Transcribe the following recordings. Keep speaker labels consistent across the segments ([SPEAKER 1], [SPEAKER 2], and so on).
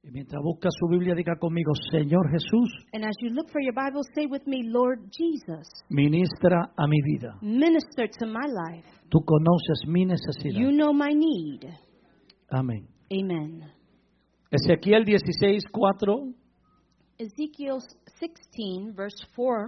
[SPEAKER 1] Y mientras busca su Biblia, diga conmigo, Señor Jesús,
[SPEAKER 2] And as you look for your Bible, say with me, Lord Jesus,
[SPEAKER 1] ministra a mi vida.
[SPEAKER 2] minister to my life.
[SPEAKER 1] Tú conoces mi necesidad.
[SPEAKER 2] You know my need.
[SPEAKER 1] Amén.
[SPEAKER 2] Amen.
[SPEAKER 1] Ezequiel 16:4.
[SPEAKER 2] Ezekiel 16, verse 4.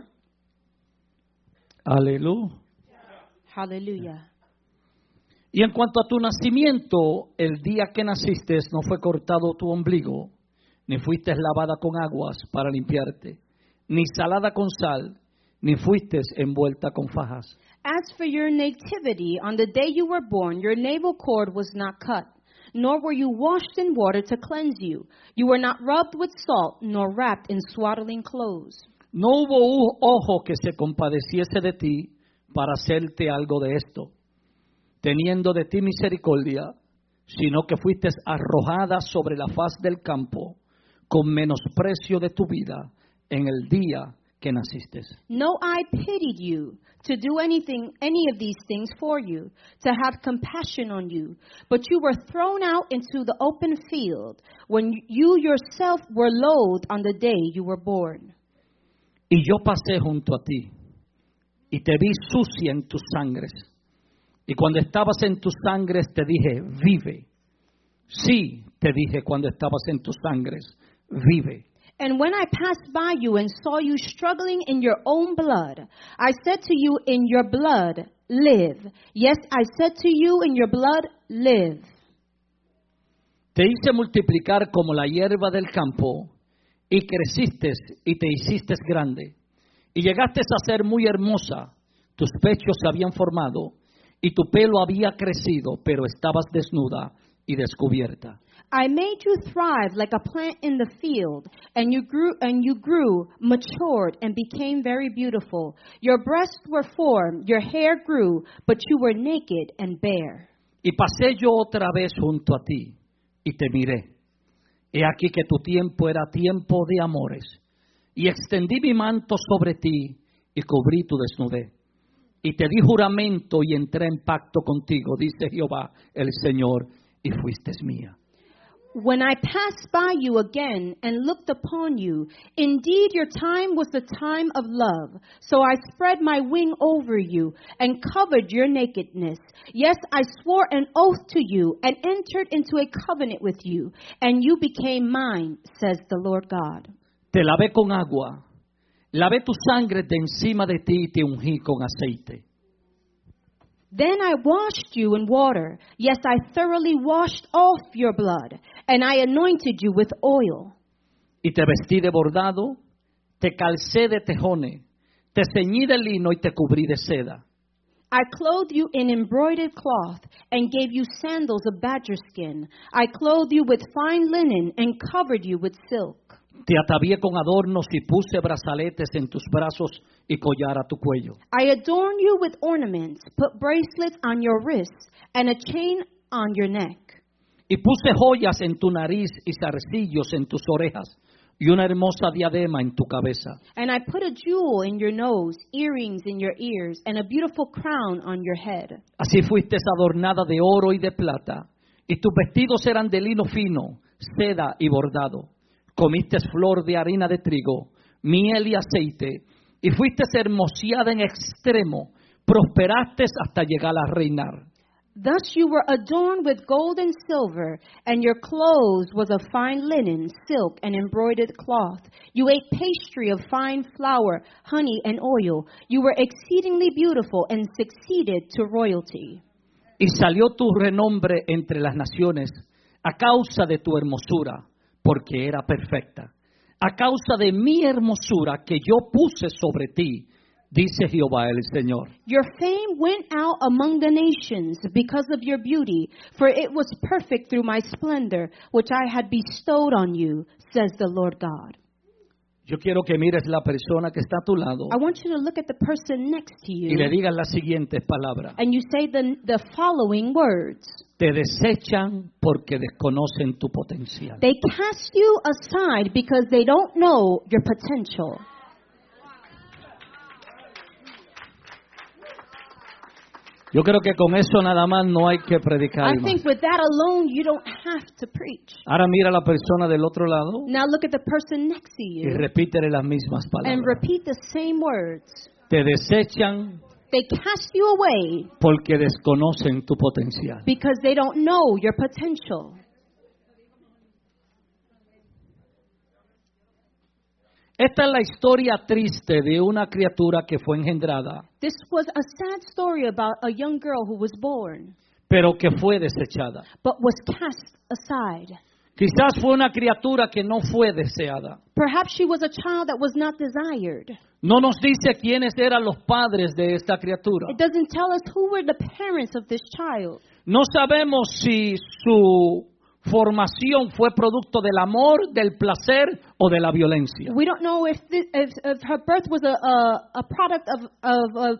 [SPEAKER 1] Aleluya.
[SPEAKER 2] Hallelujah.
[SPEAKER 1] Y en cuanto a tu nacimiento, el día que naciste no fue cortado tu ombligo, ni fuiste lavada con aguas para limpiarte, ni salada con sal, ni fuiste envuelta con fajas.
[SPEAKER 2] As for your nativity, on the day you were born, your navel cord was not cut, nor were you washed in water to cleanse you. You were not rubbed with salt, nor wrapped in swaddling clothes.
[SPEAKER 1] No hubo ojo que se compadeciese de ti para hacerte algo de esto, teniendo de ti misericordia, sino que fuiste arrojada sobre la faz del campo, con menosprecio de tu vida en el día que naciste.
[SPEAKER 2] No eye pitied you to do any of these things for you, to have compassion on you, but you were thrown out into the open field when you yourself were loathed on the day you were born.
[SPEAKER 1] Y yo pasé junto a ti, y te vi sucia en tus sangres. Y cuando estabas en tus sangres te dije, vive. Sí, te dije cuando estabas en tus sangres, vive.
[SPEAKER 2] And when I passed by you and saw you struggling in your own blood, I said to you, in your blood, live. Yes, I said to you, in your blood, live.
[SPEAKER 1] Te hice multiplicar como la hierba del campo, y creciste y te hiciste grande. Y llegaste a ser muy hermosa, tus pechos se habían formado, y tu pelo había crecido, pero estabas desnuda y descubierta.
[SPEAKER 2] I made you thrive like a plant in the field, and you grew, matured, and became very beautiful. Your breasts were formed, your hair grew, but you were naked and bare.
[SPEAKER 1] Y pasé yo otra vez junto a ti, y te miré. He aquí que tu tiempo era tiempo de amores, y extendí mi manto sobre ti, y cubrí tu desnudez. Y te di juramento y entré en pacto contigo, dice Jehová el Señor, y fuiste mía.
[SPEAKER 2] When I passed by you again and looked upon you, indeed your time was the time of love. So I spread my wing over you and covered your nakedness. Yes, I swore an oath to you and entered into a covenant with you, and you became mine, says the Lord God.
[SPEAKER 1] Te lavé con agua. Lavé tu sangre de encima de ti y te ungí con aceite.
[SPEAKER 2] Then I washed you in water. Yes, I thoroughly washed off your blood, and I anointed you with oil.
[SPEAKER 1] Y te vestí de bordado, te calcé de tejones, te ceñí de lino y te cubrí de seda.
[SPEAKER 2] I clothed you in embroidered cloth and gave you sandals of badger skin. I clothed you with fine linen and covered you with silk.
[SPEAKER 1] Te atavié con adornos y puse brazaletes en tus brazos y collar a tu cuello.
[SPEAKER 2] I adorned you with ornaments, put bracelets on your wrists, and a chain on your neck.
[SPEAKER 1] Y puse joyas en tu nariz y zarcillos en tus orejas y una hermosa diadema en tu cabeza.
[SPEAKER 2] And I put a jewel in your nose, earrings in your ears, and a beautiful crown on your head.
[SPEAKER 1] Así fuiste adornada de oro y de plata, y tus vestidos eran de lino fino, seda y bordado. Comiste flor de harina de trigo, miel y aceite, y fuiste hermoseada en extremo, prosperaste hasta llegar a reinar.
[SPEAKER 2] Thus you were adorned with gold and silver, and your clothes was of fine linen, silk, and embroidered cloth. You ate pastry of fine flour, honey, and oil. You were exceedingly beautiful and succeeded to royalty.
[SPEAKER 1] Y salió tu renombre entre las naciones a causa de tu hermosura, porque era perfecta. A causa de mi hermosura que yo puse sobre ti, dice Jehová el Señor.
[SPEAKER 2] Your fame went out among the nations because of your beauty, for it was perfect through my splendor, which I had bestowed on you, says the Lord God.
[SPEAKER 1] Yo quiero que mires la persona que está a tu lado
[SPEAKER 2] I want you to look at the person next to
[SPEAKER 1] y le
[SPEAKER 2] you,
[SPEAKER 1] digas las siguientes palabras.
[SPEAKER 2] and you say the following words.
[SPEAKER 1] Te desechan porque desconocen tu potencial.
[SPEAKER 2] They cast you aside because they don't know your potential.
[SPEAKER 1] Yo creo que con eso nada más no hay que predicar.
[SPEAKER 2] I think with that alone, you don't have to preach.
[SPEAKER 1] Ahora mira a la persona del otro lado
[SPEAKER 2] Now look at the person next to
[SPEAKER 1] y
[SPEAKER 2] you
[SPEAKER 1] repítele las mismas
[SPEAKER 2] and
[SPEAKER 1] palabras.
[SPEAKER 2] repeat the same words.
[SPEAKER 1] Te desechan
[SPEAKER 2] They cast you away
[SPEAKER 1] porque desconocen tu potencial.
[SPEAKER 2] because they don't know your potential.
[SPEAKER 1] Esta es la historia triste de una criatura que fue engendrada,
[SPEAKER 2] This was a sad story about a young girl who was born,
[SPEAKER 1] pero que fue desechada.
[SPEAKER 2] but was cast aside.
[SPEAKER 1] Quizás fue una criatura que no fue deseada.
[SPEAKER 2] Perhaps she was a child that was not desired.
[SPEAKER 1] No nos dice quiénes eran los padres de esta criatura.
[SPEAKER 2] It doesn't tell us who were the parents of this child.
[SPEAKER 1] No sabemos si su formación fue producto del amor, del placer o de la violencia.
[SPEAKER 2] We don't know if her birth was a product of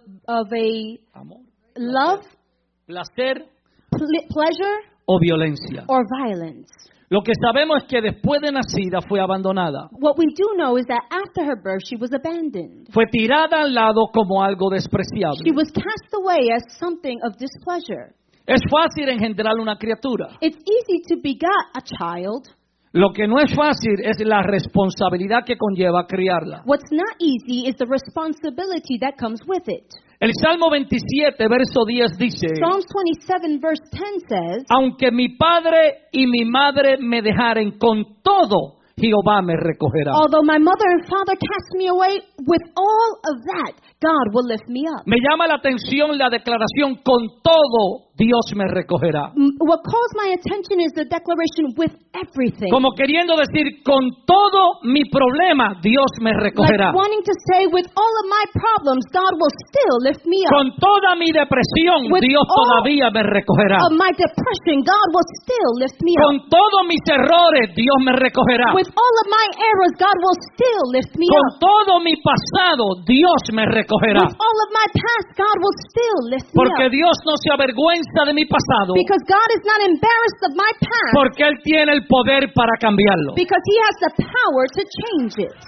[SPEAKER 2] a
[SPEAKER 1] Amor,
[SPEAKER 2] love,
[SPEAKER 1] placer
[SPEAKER 2] pleasure,
[SPEAKER 1] o violencia.
[SPEAKER 2] or violence.
[SPEAKER 1] Lo que sabemos es que después de nacida fue abandonada.
[SPEAKER 2] What we do know is that after her birth, she was abandoned.
[SPEAKER 1] Fue tirada al lado como algo
[SPEAKER 2] She
[SPEAKER 1] despreciable.
[SPEAKER 2] was cast away as something of displeasure.
[SPEAKER 1] Es fácil engendrar una criatura.
[SPEAKER 2] It's easy to beget a child.
[SPEAKER 1] Lo que no es fácil es la responsabilidad que conlleva criarla.
[SPEAKER 2] What's not easy is the responsibility that comes with it.
[SPEAKER 1] El Salmo 27, verso 10 dice:
[SPEAKER 2] Psalms 27 verse 10 says,
[SPEAKER 1] aunque mi padre y mi madre me dejaren, con todo Jehová me recogerá.
[SPEAKER 2] although my mother and father cast me away, with all of that, God will lift me up.
[SPEAKER 1] Me llama la atención la declaración: con todo Dios me recogerá.
[SPEAKER 2] What calls my attention is the declaration with everything.
[SPEAKER 1] Como queriendo decir, con todo mi problema Dios me recogerá.
[SPEAKER 2] Like wanting to say, with all of my problems, God will still lift me up.
[SPEAKER 1] Con toda mi depresión
[SPEAKER 2] With
[SPEAKER 1] Dios
[SPEAKER 2] all
[SPEAKER 1] todavía me recogerá.
[SPEAKER 2] Of my depression, God will still lift me up.
[SPEAKER 1] Con todos mis errores Dios me recogerá.
[SPEAKER 2] With all of my errors, God will still lift me
[SPEAKER 1] Con
[SPEAKER 2] up.
[SPEAKER 1] todo mi pasado Dios me recogerá.
[SPEAKER 2] With all of my past, God will still lift me
[SPEAKER 1] Porque
[SPEAKER 2] up.
[SPEAKER 1] Dios no se avergüenza de mi pasado,
[SPEAKER 2] Because God is not embarrassed of my past.
[SPEAKER 1] porque Él tiene el poder para cambiarlo.
[SPEAKER 2] Because He has the power to change it.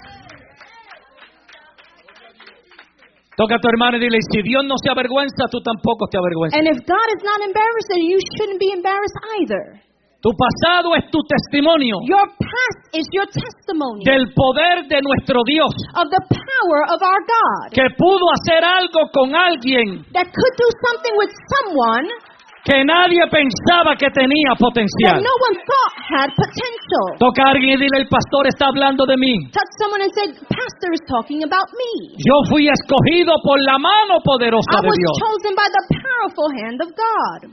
[SPEAKER 1] Toca a tu hermano y dile: si Dios no se avergüenza, tú tampoco te avergüenzas.
[SPEAKER 2] And if God is not embarrassed, then you shouldn't be embarrassed either.
[SPEAKER 1] Tu pasado es tu testimonio
[SPEAKER 2] Your past is your testimony
[SPEAKER 1] del poder de nuestro Dios,
[SPEAKER 2] of the power of our God
[SPEAKER 1] que pudo hacer algo con alguien
[SPEAKER 2] that could do something with someone
[SPEAKER 1] que nadie pensaba que tenía
[SPEAKER 2] that
[SPEAKER 1] potencial.
[SPEAKER 2] no one thought had potential.
[SPEAKER 1] Toca a alguien y dile: el pastor está hablando de mí.
[SPEAKER 2] Touch someone and say, Pastor is talking about me.
[SPEAKER 1] Yo fui escogido por la mano poderosa
[SPEAKER 2] I
[SPEAKER 1] de
[SPEAKER 2] was
[SPEAKER 1] Dios.
[SPEAKER 2] chosen by the powerful hand of God.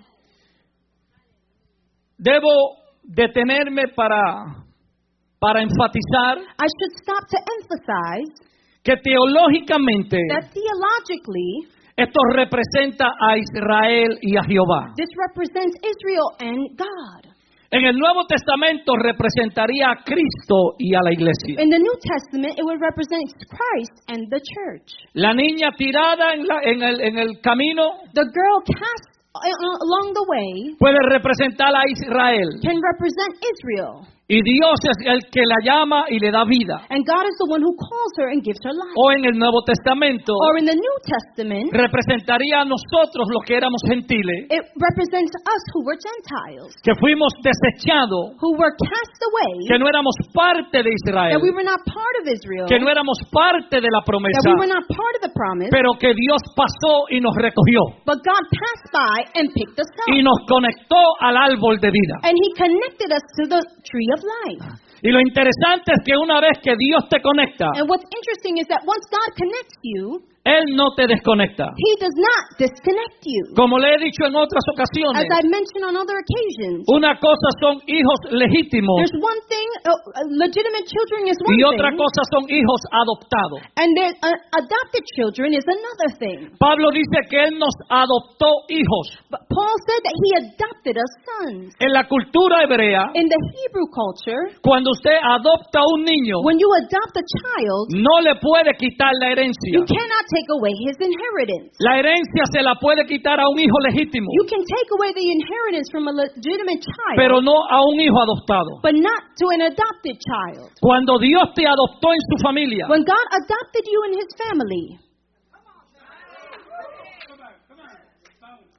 [SPEAKER 1] Debo detenerme para enfatizar
[SPEAKER 2] I should stop to emphasize
[SPEAKER 1] que teológicamente
[SPEAKER 2] that theologically,
[SPEAKER 1] esto representa a Israel y a Jehová.
[SPEAKER 2] this represents Israel and God.
[SPEAKER 1] En el Nuevo Testamento representaría a Cristo y a la iglesia.
[SPEAKER 2] In the New Testament, it would represent Christ and the church.
[SPEAKER 1] La niña tirada en el camino
[SPEAKER 2] The girl cast along the way
[SPEAKER 1] puede representar a Israel.
[SPEAKER 2] can represent Israel.
[SPEAKER 1] Y Dios es el que la llama y le da vida.
[SPEAKER 2] And God is the one who calls her and gives her life.
[SPEAKER 1] O en el Nuevo Testamento
[SPEAKER 2] Or in the New Testament,
[SPEAKER 1] representaría a nosotros los que éramos gentiles,
[SPEAKER 2] it represents us who were Gentiles,
[SPEAKER 1] que fuimos desechados,
[SPEAKER 2] who were cast away,
[SPEAKER 1] que no éramos parte de Israel,
[SPEAKER 2] that we were not part of Israel,
[SPEAKER 1] que no éramos parte de la
[SPEAKER 2] that
[SPEAKER 1] promesa,
[SPEAKER 2] we were not part of the promise,
[SPEAKER 1] pero que Dios pasó y nos recogió
[SPEAKER 2] but God passed by and picked us
[SPEAKER 1] y
[SPEAKER 2] up.
[SPEAKER 1] nos conectó al árbol de vida.
[SPEAKER 2] And He connected us to the tree of life.
[SPEAKER 1] Y lo interesante es que una vez que Dios te conecta,
[SPEAKER 2] And what's interesting is that once God connects you,
[SPEAKER 1] Él no te desconecta.
[SPEAKER 2] He does not disconnect you.
[SPEAKER 1] Como le he dicho en otras
[SPEAKER 2] As
[SPEAKER 1] ocasiones,
[SPEAKER 2] I mentioned on other occasions,
[SPEAKER 1] una cosa son hijos legítimos
[SPEAKER 2] there's one thing, legitimate children is one
[SPEAKER 1] y otra
[SPEAKER 2] thing,
[SPEAKER 1] cosa son hijos adoptados.
[SPEAKER 2] and adopted children is another thing.
[SPEAKER 1] Pablo dice que Él nos adoptó hijos.
[SPEAKER 2] But Paul said that He adopted us sons.
[SPEAKER 1] En la cultura hebrea,
[SPEAKER 2] In the Hebrew culture,
[SPEAKER 1] cuando usted adopta a un niño,
[SPEAKER 2] when you adopt a child,
[SPEAKER 1] no le puede quitar la herencia.
[SPEAKER 2] you cannot take away his inheritance.
[SPEAKER 1] La herencia se la puede quitar a un hijo legítimo,
[SPEAKER 2] You can take away the inheritance from a legitimate child,
[SPEAKER 1] pero no a un hijo adoptado.
[SPEAKER 2] but not to an adopted child.
[SPEAKER 1] Cuando Dios te adoptó en su familia,
[SPEAKER 2] When God adopted you in His family,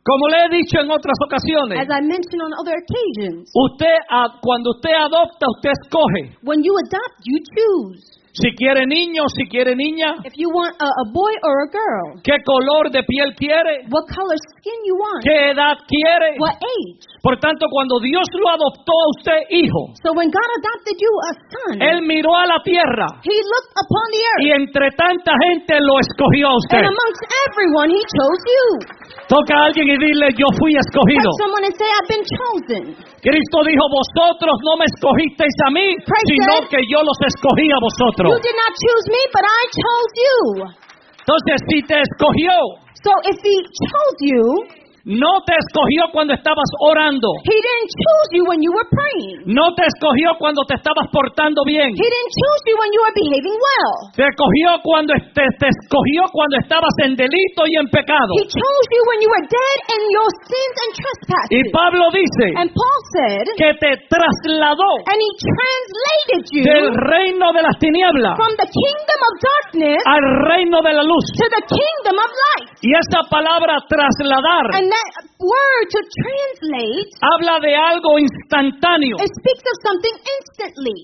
[SPEAKER 1] Como le he dicho en otras ocasiones,
[SPEAKER 2] As I mentioned on other occasions,
[SPEAKER 1] cuando usted adopta, usted escoge.
[SPEAKER 2] when you adopt, you choose.
[SPEAKER 1] Si quiere niño, si quiere niña,
[SPEAKER 2] If you want a boy or a girl,
[SPEAKER 1] qué color de piel quiere,
[SPEAKER 2] what color skin you want,
[SPEAKER 1] qué edad quiere.
[SPEAKER 2] what age.
[SPEAKER 1] Por tanto, cuando Dios lo adoptó a usted hijo,
[SPEAKER 2] So when God adopted you a son,
[SPEAKER 1] Él miró a la tierra
[SPEAKER 2] He looked upon the earth,
[SPEAKER 1] y entre tanta gente lo escogió a usted.
[SPEAKER 2] and amongst everyone, He chose you.
[SPEAKER 1] Toca a alguien y dile, yo fui escogido.
[SPEAKER 2] Touch someone and say, I've been chosen.
[SPEAKER 1] Cristo dijo, vosotros no me escogisteis a mí,
[SPEAKER 2] Christ
[SPEAKER 1] sino
[SPEAKER 2] said,
[SPEAKER 1] que yo los escogí a vosotros.
[SPEAKER 2] You did not choose me, but I chose you.
[SPEAKER 1] Entonces, si te escogió,
[SPEAKER 2] So if He chose you,
[SPEAKER 1] no te escogió cuando estabas orando.
[SPEAKER 2] He didn't choose you when you were praying.
[SPEAKER 1] No te escogió cuando te estabas portando bien.
[SPEAKER 2] He didn't choose you when you were behaving well.
[SPEAKER 1] Te escogió cuando estabas en delito y en pecado.
[SPEAKER 2] He chose you when you were dead in your sins and
[SPEAKER 1] Y
[SPEAKER 2] trespasses.
[SPEAKER 1] Pablo dice
[SPEAKER 2] And Paul said,
[SPEAKER 1] que te trasladó
[SPEAKER 2] and He translated you
[SPEAKER 1] del reino de las tinieblas
[SPEAKER 2] from the kingdom of darkness
[SPEAKER 1] al reino de la luz.
[SPEAKER 2] to the kingdom of light.
[SPEAKER 1] Y esa palabra trasladar
[SPEAKER 2] And that word to translate,
[SPEAKER 1] habla de algo instantáneo.
[SPEAKER 2] it speaks of something instantly.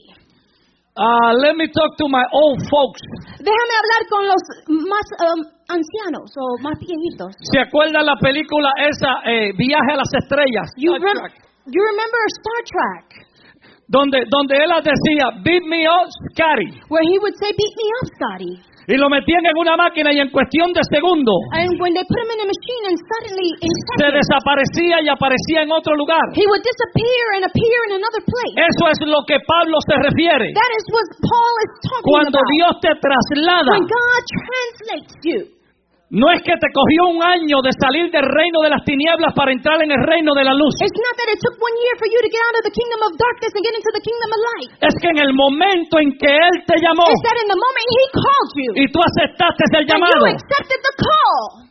[SPEAKER 1] Let me talk to my old folks.
[SPEAKER 2] Déjame hablar con los más ancianos o más viejitos.
[SPEAKER 1] ¿Se acuerdan la película esa, Viaje a las Estrellas?
[SPEAKER 2] You
[SPEAKER 1] Star Trek?
[SPEAKER 2] remember Star Trek,
[SPEAKER 1] Donde él decía, beat me up, Scotty.
[SPEAKER 2] where he would say, beat me up, Scotty.
[SPEAKER 1] Y lo metían en una máquina y en cuestión de segundos
[SPEAKER 2] And when they put him in a machine and suddenly in
[SPEAKER 1] se
[SPEAKER 2] seconds,
[SPEAKER 1] desaparecía y aparecía en otro lugar.
[SPEAKER 2] he would disappear and appear in another place.
[SPEAKER 1] Eso es lo que Pablo se refiere.
[SPEAKER 2] That is what Paul is talking
[SPEAKER 1] Cuando
[SPEAKER 2] about.
[SPEAKER 1] Dios te traslada,
[SPEAKER 2] When God translates you.
[SPEAKER 1] no es que te cogió un año de salir del reino de las tinieblas para entrar en el reino de la luz.
[SPEAKER 2] It's not that it took 1 year for you to get out of the kingdom of darkness and get into the kingdom of light.
[SPEAKER 1] Es que en el momento en que Él te llamó
[SPEAKER 2] It's that in the moment He called you,
[SPEAKER 1] y tú aceptaste el
[SPEAKER 2] and
[SPEAKER 1] llamado,
[SPEAKER 2] you accepted the call.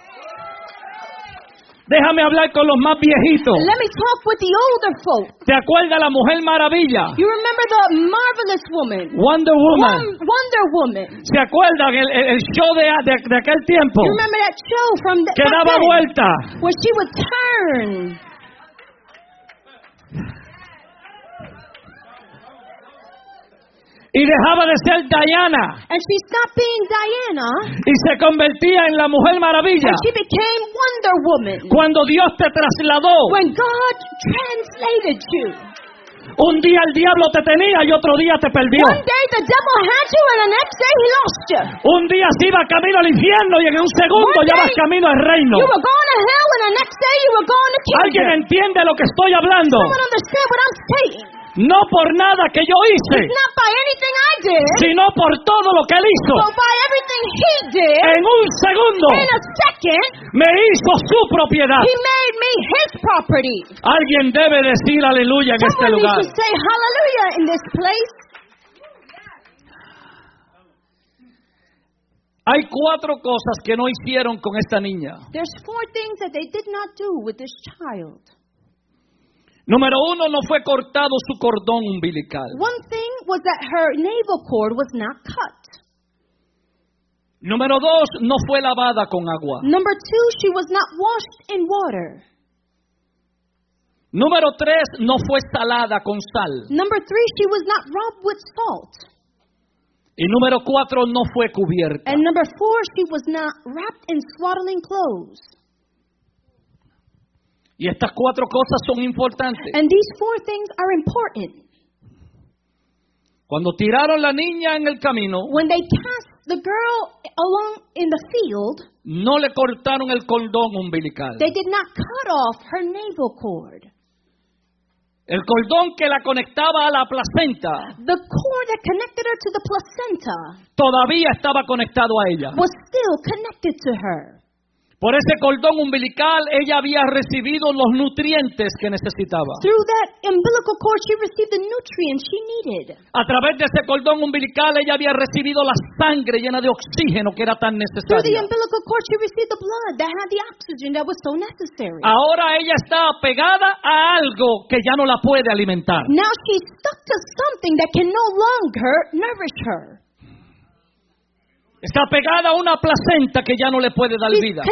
[SPEAKER 1] déjame hablar con los más viejitos.
[SPEAKER 2] Let me talk with the older folk.
[SPEAKER 1] ¿Te acuerdas la Mujer Maravilla?
[SPEAKER 2] You remember the marvelous woman,
[SPEAKER 1] Wonder Woman.
[SPEAKER 2] Wonder Woman.
[SPEAKER 1] ¿Se acuerdan el show de aquel tiempo?
[SPEAKER 2] You remember that show from the
[SPEAKER 1] Que
[SPEAKER 2] back
[SPEAKER 1] daba
[SPEAKER 2] then,
[SPEAKER 1] vuelta.
[SPEAKER 2] where she would turn.
[SPEAKER 1] Y dejaba de ser Diana.
[SPEAKER 2] And she stopped being Diana,
[SPEAKER 1] Y se convertía en la Mujer Maravilla.
[SPEAKER 2] and she became Wonder Woman.
[SPEAKER 1] Cuando Dios te trasladó,
[SPEAKER 2] When God translated you.
[SPEAKER 1] un día el diablo te tenía y otro día te perdió.
[SPEAKER 2] One day the devil had you, and the next day he lost you.
[SPEAKER 1] Un día se iba camino al infierno y en un segundo
[SPEAKER 2] One
[SPEAKER 1] ya
[SPEAKER 2] day
[SPEAKER 1] vas camino al reino.
[SPEAKER 2] You were going to hell, and the next day you were going to
[SPEAKER 1] ¿Alguien
[SPEAKER 2] kingdom.
[SPEAKER 1] entiende lo que estoy hablando?
[SPEAKER 2] Someone understand what I'm saying?
[SPEAKER 1] No por nada que yo hice,
[SPEAKER 2] It's not by anything I did,
[SPEAKER 1] sino por todo lo que Él hizo.
[SPEAKER 2] but by everything He did.
[SPEAKER 1] En un segundo
[SPEAKER 2] In a second,
[SPEAKER 1] me hizo su propiedad.
[SPEAKER 2] He made me His property.
[SPEAKER 1] Alguien debe decir aleluya en este
[SPEAKER 2] Someone
[SPEAKER 1] lugar.
[SPEAKER 2] needs to say hallelujah in this place.
[SPEAKER 1] Hay 4 cosas que no hicieron con esta niña.
[SPEAKER 2] There's 4 things that they did not do with this child.
[SPEAKER 1] Número 1, no fue cortado su cordón umbilical.
[SPEAKER 2] One thing was that her navel cord was not cut.
[SPEAKER 1] Número 2, no fue lavada con agua.
[SPEAKER 2] Number 2, she was not washed in water.
[SPEAKER 1] Número 3, no fue salada con sal.
[SPEAKER 2] Number 3, she was not rubbed with salt.
[SPEAKER 1] Y número 4, no fue cubierta.
[SPEAKER 2] And number 4, she was not wrapped in swaddling clothes.
[SPEAKER 1] Y estas 4 cosas son importantes.
[SPEAKER 2] And these 4 things are important.
[SPEAKER 1] Cuando tiraron la niña en el camino,
[SPEAKER 2] When they cast the girl along in the field,
[SPEAKER 1] no le cortaron el cordón umbilical.
[SPEAKER 2] they did not cut off her navel cord.
[SPEAKER 1] El cordón que la conectaba a la placenta
[SPEAKER 2] The cord that connected her to the placenta
[SPEAKER 1] todavía estaba conectado a ella.
[SPEAKER 2] was still connected to her.
[SPEAKER 1] Por ese cordón umbilical ella había recibido los nutrientes que necesitaba.
[SPEAKER 2] Through that umbilical cord, she received the nutrients she needed.
[SPEAKER 1] A través de ese cordón umbilical ella había recibido la sangre llena de oxígeno que era tan
[SPEAKER 2] Through the
[SPEAKER 1] necesaria.
[SPEAKER 2] umbilical cord, she received the blood that had the oxygen that was so necessary.
[SPEAKER 1] Ahora ella está apegada a algo que ya no la puede alimentar.
[SPEAKER 2] Now she's stuck to something that can no longer nourish her.
[SPEAKER 1] Está pegada a una placenta que ya no le puede dar
[SPEAKER 2] She's
[SPEAKER 1] vida.
[SPEAKER 2] connected to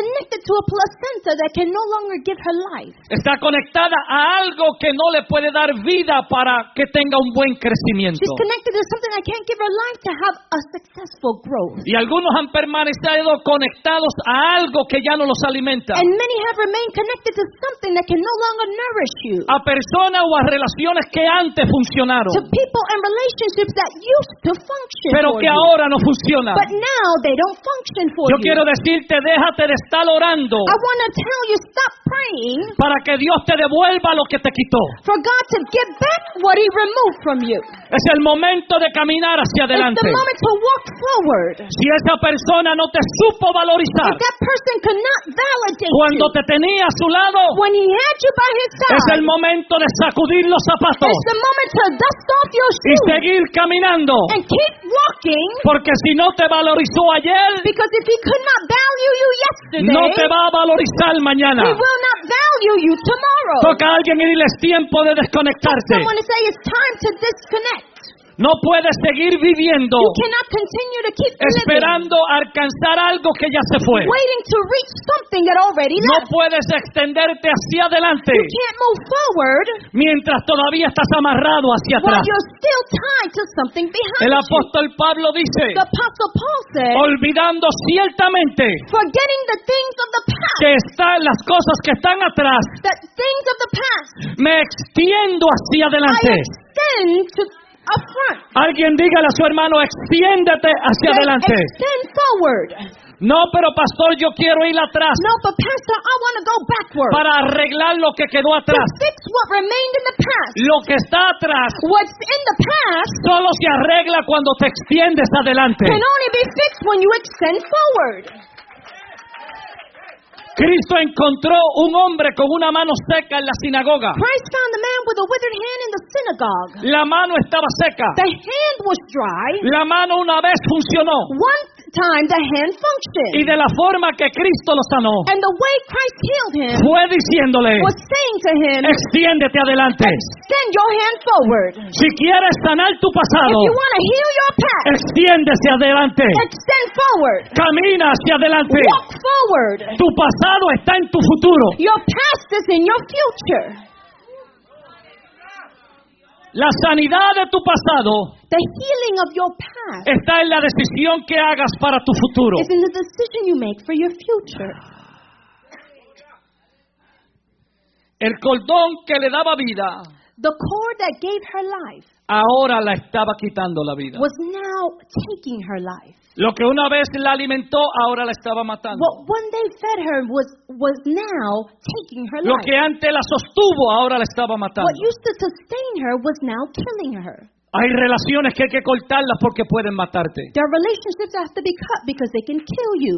[SPEAKER 2] to a placenta that can no longer give her life.
[SPEAKER 1] Está conectada a algo que no le puede dar vida para que tenga un buen crecimiento.
[SPEAKER 2] She's connected to something that can't give her life to have a successful growth.
[SPEAKER 1] Y algunos han permanecido conectados a algo que ya no los alimenta.
[SPEAKER 2] And many have remained connected to something that can no longer nourish you.
[SPEAKER 1] A personas o a relaciones que antes funcionaron,
[SPEAKER 2] To people and relationships that used to function
[SPEAKER 1] pero
[SPEAKER 2] for
[SPEAKER 1] que
[SPEAKER 2] you.
[SPEAKER 1] ahora no funcionan.
[SPEAKER 2] But now they don't function for
[SPEAKER 1] Yo
[SPEAKER 2] you.
[SPEAKER 1] quiero decirte, déjate de estar orando
[SPEAKER 2] I want to tell you, stop praying
[SPEAKER 1] para que Dios te devuelva lo que te quitó.
[SPEAKER 2] for God to give back what He removed from you.
[SPEAKER 1] Es el momento de caminar hacia
[SPEAKER 2] It's
[SPEAKER 1] adelante.
[SPEAKER 2] the moment to walk forward.
[SPEAKER 1] Si esa persona no te supo valorizar
[SPEAKER 2] If that person could not validate
[SPEAKER 1] cuando
[SPEAKER 2] you
[SPEAKER 1] te tenía a su lado,
[SPEAKER 2] when he had you by his
[SPEAKER 1] es el
[SPEAKER 2] side,
[SPEAKER 1] momento de sacudir los zapatos
[SPEAKER 2] it's the moment to dust off your
[SPEAKER 1] y
[SPEAKER 2] shoes
[SPEAKER 1] seguir caminando.
[SPEAKER 2] and keep walking,
[SPEAKER 1] Porque si no te valorizó ayer,
[SPEAKER 2] because if he could not value you yesterday,
[SPEAKER 1] no te va a valorizar mañana.
[SPEAKER 2] he will not value you tomorrow.
[SPEAKER 1] Toca a alguien y dile, es tiempo de desconectarse.
[SPEAKER 2] Someone to say it's time to disconnect.
[SPEAKER 1] No puedes seguir viviendo
[SPEAKER 2] You cannot continue to keep living,
[SPEAKER 1] esperando alcanzar algo que ya se fue.
[SPEAKER 2] waiting to reach something that already
[SPEAKER 1] No
[SPEAKER 2] left.
[SPEAKER 1] puedes extenderte hacia adelante
[SPEAKER 2] You can't move forward
[SPEAKER 1] mientras todavía estás amarrado hacia
[SPEAKER 2] while
[SPEAKER 1] atrás.
[SPEAKER 2] you're still tied to something behind
[SPEAKER 1] El
[SPEAKER 2] you.
[SPEAKER 1] apóstol Pablo dice,
[SPEAKER 2] The Apostle Paul said,
[SPEAKER 1] olvidando ciertamente
[SPEAKER 2] forgetting the things of the past,
[SPEAKER 1] que están las cosas que están atrás,
[SPEAKER 2] the things of the past,
[SPEAKER 1] me extiendo hacia
[SPEAKER 2] I
[SPEAKER 1] adelante.
[SPEAKER 2] extend to up front.
[SPEAKER 1] Alguien dígale a su hermano, extiéndete hacia
[SPEAKER 2] Say,
[SPEAKER 1] adelante.
[SPEAKER 2] extend forward.
[SPEAKER 1] No, pero pastor, yo quiero ir atrás
[SPEAKER 2] No, but Pastor, I want to go backward.
[SPEAKER 1] para arreglar lo que quedó
[SPEAKER 2] To
[SPEAKER 1] atrás.
[SPEAKER 2] fix what remained in the past.
[SPEAKER 1] Lo que está atrás
[SPEAKER 2] What's in the past
[SPEAKER 1] solo se arregla cuando te extiendes adelante.
[SPEAKER 2] can only be fixed when you extend forward.
[SPEAKER 1] Cristo encontró un hombre con una mano seca en la sinagoga.
[SPEAKER 2] Christ found a man with a withered hand in the synagogue.
[SPEAKER 1] La mano estaba seca.
[SPEAKER 2] The hand was dry.
[SPEAKER 1] La mano una vez funcionó.
[SPEAKER 2] One time the hand
[SPEAKER 1] Y
[SPEAKER 2] functioned.
[SPEAKER 1] de la forma que Cristo lo sanó,
[SPEAKER 2] And the way Christ healed him
[SPEAKER 1] fue diciéndole,
[SPEAKER 2] was saying to him,
[SPEAKER 1] extiéndete adelante.
[SPEAKER 2] extend your hand forward.
[SPEAKER 1] Si quieres sanar tu
[SPEAKER 2] If
[SPEAKER 1] pasado,
[SPEAKER 2] you want to heal your past,
[SPEAKER 1] extiéndese adelante.
[SPEAKER 2] extend forward.
[SPEAKER 1] Camina hacia adelante.
[SPEAKER 2] Walk forward.
[SPEAKER 1] Tu pasado está en tu futuro.
[SPEAKER 2] Your past is in your future.
[SPEAKER 1] La sanidad de tu pasado
[SPEAKER 2] The healing of your past
[SPEAKER 1] está en la decisión que hagas para tu futuro.
[SPEAKER 2] is in the decision you make for your future.
[SPEAKER 1] El cordón que le daba vida,
[SPEAKER 2] The cord that gave her life
[SPEAKER 1] ahora la estaba quitando la vida.
[SPEAKER 2] was now taking her life.
[SPEAKER 1] Lo que una vez la alimentó, ahora la estaba matando.
[SPEAKER 2] What one day fed her was now taking her
[SPEAKER 1] Lo
[SPEAKER 2] life.
[SPEAKER 1] que antes la sostuvo, ahora la estaba matando.
[SPEAKER 2] What used to sustain her was now killing her.
[SPEAKER 1] Hay relaciones que hay que cortarlas porque pueden matarte.
[SPEAKER 2] There are relationships that have to be cut because they can kill you.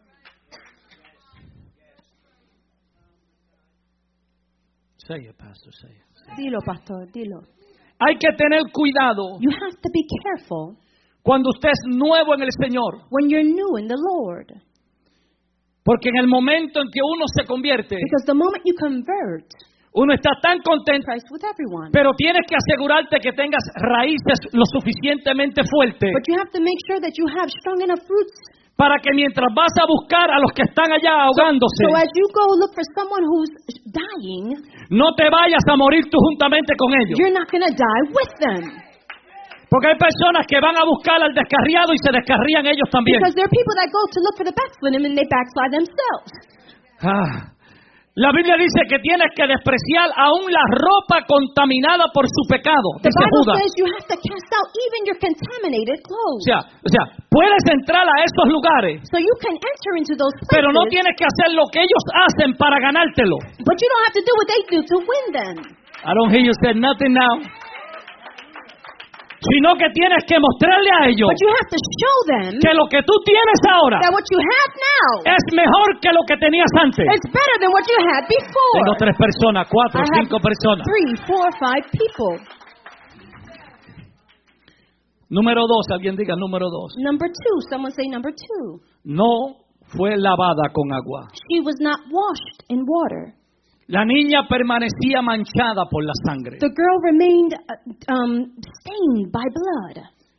[SPEAKER 1] Say it, Pastor, say it.
[SPEAKER 2] Dilo, pastor, dilo.
[SPEAKER 1] Hay que tener cuidado
[SPEAKER 2] You have to be careful
[SPEAKER 1] cuando usted es nuevo en el Señor.
[SPEAKER 2] when you're new in the Lord.
[SPEAKER 1] Porque en el momento en que uno se convierte,
[SPEAKER 2] Because the moment you convert,
[SPEAKER 1] uno está tan contento,
[SPEAKER 2] Christ with everyone.
[SPEAKER 1] pero tienes que asegurarte que tengas raíces lo suficientemente fuertes
[SPEAKER 2] But you have to make sure that you have strong enough roots.
[SPEAKER 1] para que mientras vas a buscar a los que están allá ahogándose,
[SPEAKER 2] So as you go look for someone who's dying,
[SPEAKER 1] no te vayas a morir tú juntamente con ellos.
[SPEAKER 2] you're not going to die with them.
[SPEAKER 1] Porque hay personas que van a buscar al descarriado y se descarrían ellos también.
[SPEAKER 2] Because there are people that go to look for the backslidden and they backslide themselves.
[SPEAKER 1] La Biblia dice que tienes que despreciar aún la ropa contaminada por su pecado,
[SPEAKER 2] The
[SPEAKER 1] dice
[SPEAKER 2] Bible
[SPEAKER 1] Judas.
[SPEAKER 2] says you have to cast out even your contaminated clothes.
[SPEAKER 1] O sea, puedes entrar a esos lugares,
[SPEAKER 2] So you can enter into those places,
[SPEAKER 1] pero no tienes que hacer lo que ellos hacen para ganártelo.
[SPEAKER 2] but you don't have to do what they do to win them.
[SPEAKER 1] I don't hear you say nothing now. Sino que tienes que mostrarle a ellos
[SPEAKER 2] But you have to show them
[SPEAKER 1] que lo que tú tienes ahora
[SPEAKER 2] that what you have now
[SPEAKER 1] es mejor que lo que tenías antes.
[SPEAKER 2] is better than what you had before.
[SPEAKER 1] Tengo 3 personas, 4,
[SPEAKER 2] I have
[SPEAKER 1] 5 personas.
[SPEAKER 2] 3, 4, 5 people.
[SPEAKER 1] Número 2, alguien diga número 2.
[SPEAKER 2] Number 2, someone say number 2.
[SPEAKER 1] No fue lavada con agua.
[SPEAKER 2] She was not washed in water.
[SPEAKER 1] La niña permanecía manchada por la sangre.
[SPEAKER 2] The girl remained stained by blood.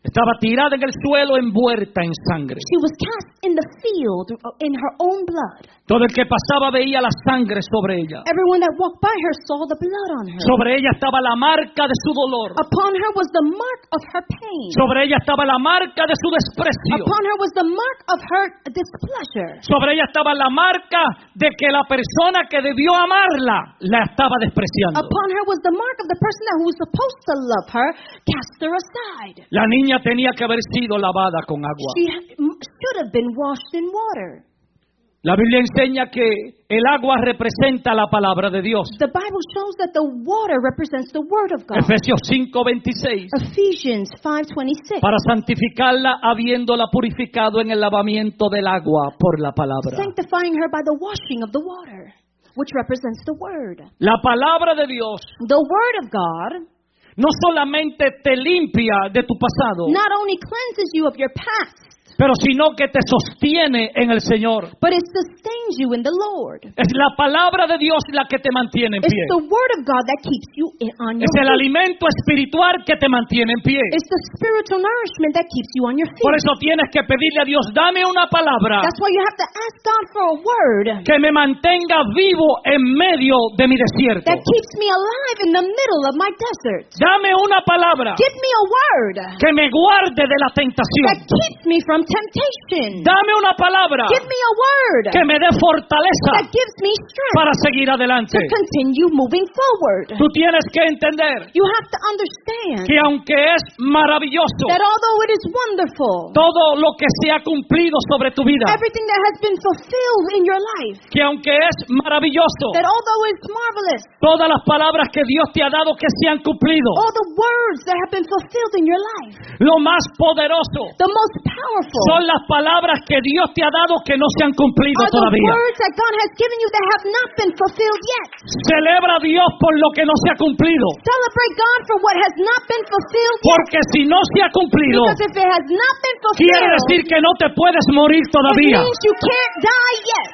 [SPEAKER 1] Estaba tirada en el suelo envuelta en sangre.
[SPEAKER 2] She was cast in the field in her own blood.
[SPEAKER 1] Todo el que pasaba veía la sangre sobre ella.
[SPEAKER 2] Everyone that walked by her saw the blood on her.
[SPEAKER 1] Sobre ella estaba la marca de su dolor.
[SPEAKER 2] Upon her was the mark of her pain.
[SPEAKER 1] Sobre ella estaba la marca de su desprecio.
[SPEAKER 2] Upon her was the mark of her displeasure.
[SPEAKER 1] Sobre ella estaba la marca de que la persona que debió amarla la estaba despreciando.
[SPEAKER 2] Upon her was the mark of the person that who was supposed to love her cast her aside.
[SPEAKER 1] La niña tenía que haber sido lavada con agua.
[SPEAKER 2] She should have been washed in water.
[SPEAKER 1] La Biblia enseña que el agua representa la palabra de Dios.
[SPEAKER 2] The Bible shows that the water represents the word of God.
[SPEAKER 1] Efesios 5:26.
[SPEAKER 2] Ephesians 5:26.
[SPEAKER 1] Para santificarla habiéndola purificado en el lavamiento del agua por la palabra.
[SPEAKER 2] Sanctifying her by the washing of the water, which represents the word.
[SPEAKER 1] La palabra de Dios
[SPEAKER 2] The word of God
[SPEAKER 1] no solamente te limpia de tu pasado,
[SPEAKER 2] not only cleanses you of your past,
[SPEAKER 1] pero sino que te sostiene en el Señor.
[SPEAKER 2] but it sustains you in the Lord.
[SPEAKER 1] Es la palabra de Dios la que te mantiene en
[SPEAKER 2] It's
[SPEAKER 1] pie.
[SPEAKER 2] the word of God that keeps you on your
[SPEAKER 1] Es el
[SPEAKER 2] feet.
[SPEAKER 1] alimento espiritual que te mantiene en pie.
[SPEAKER 2] It's the spiritual nourishment that keeps you on your
[SPEAKER 1] Por
[SPEAKER 2] feet.
[SPEAKER 1] eso tienes que pedirle a Dios, dame una palabra
[SPEAKER 2] That's why you have to ask God for a word
[SPEAKER 1] que me mantenga vivo en medio de mi desierto.
[SPEAKER 2] that keeps me alive in the middle of my desert.
[SPEAKER 1] Dame una palabra
[SPEAKER 2] Give me a word
[SPEAKER 1] que me guarde de la
[SPEAKER 2] that
[SPEAKER 1] tentación.
[SPEAKER 2] keeps me from temptation.
[SPEAKER 1] Dame una palabra
[SPEAKER 2] Give me a word
[SPEAKER 1] que me dé fortaleza
[SPEAKER 2] that gives me strength
[SPEAKER 1] para seguir adelante.
[SPEAKER 2] to continue moving forward.
[SPEAKER 1] Tú tienes que entender
[SPEAKER 2] You have to understand
[SPEAKER 1] que aunque es maravilloso
[SPEAKER 2] that although it is wonderful,
[SPEAKER 1] todo lo que se ha cumplido sobre tu vida,
[SPEAKER 2] everything that has been fulfilled in your life,
[SPEAKER 1] que aunque es maravilloso
[SPEAKER 2] that although it's marvelous,
[SPEAKER 1] todas las palabras que Dios te ha dado que se han cumplido,
[SPEAKER 2] all the words that have been fulfilled in your life,
[SPEAKER 1] lo más poderoso
[SPEAKER 2] the most powerful
[SPEAKER 1] son las palabras que Dios te ha dado que no se han cumplido
[SPEAKER 2] are the
[SPEAKER 1] todavía.
[SPEAKER 2] words that God has given you that have not been fulfilled yet.
[SPEAKER 1] Celebra a Dios por lo que no se ha cumplido,
[SPEAKER 2] Celebrate God for what has not been fulfilled yet.
[SPEAKER 1] porque si no se ha cumplido,
[SPEAKER 2] Because if it has not been
[SPEAKER 1] quiere
[SPEAKER 2] fulfilled,
[SPEAKER 1] decir que no te puedes morir
[SPEAKER 2] it
[SPEAKER 1] todavía.
[SPEAKER 2] means you can't die yet.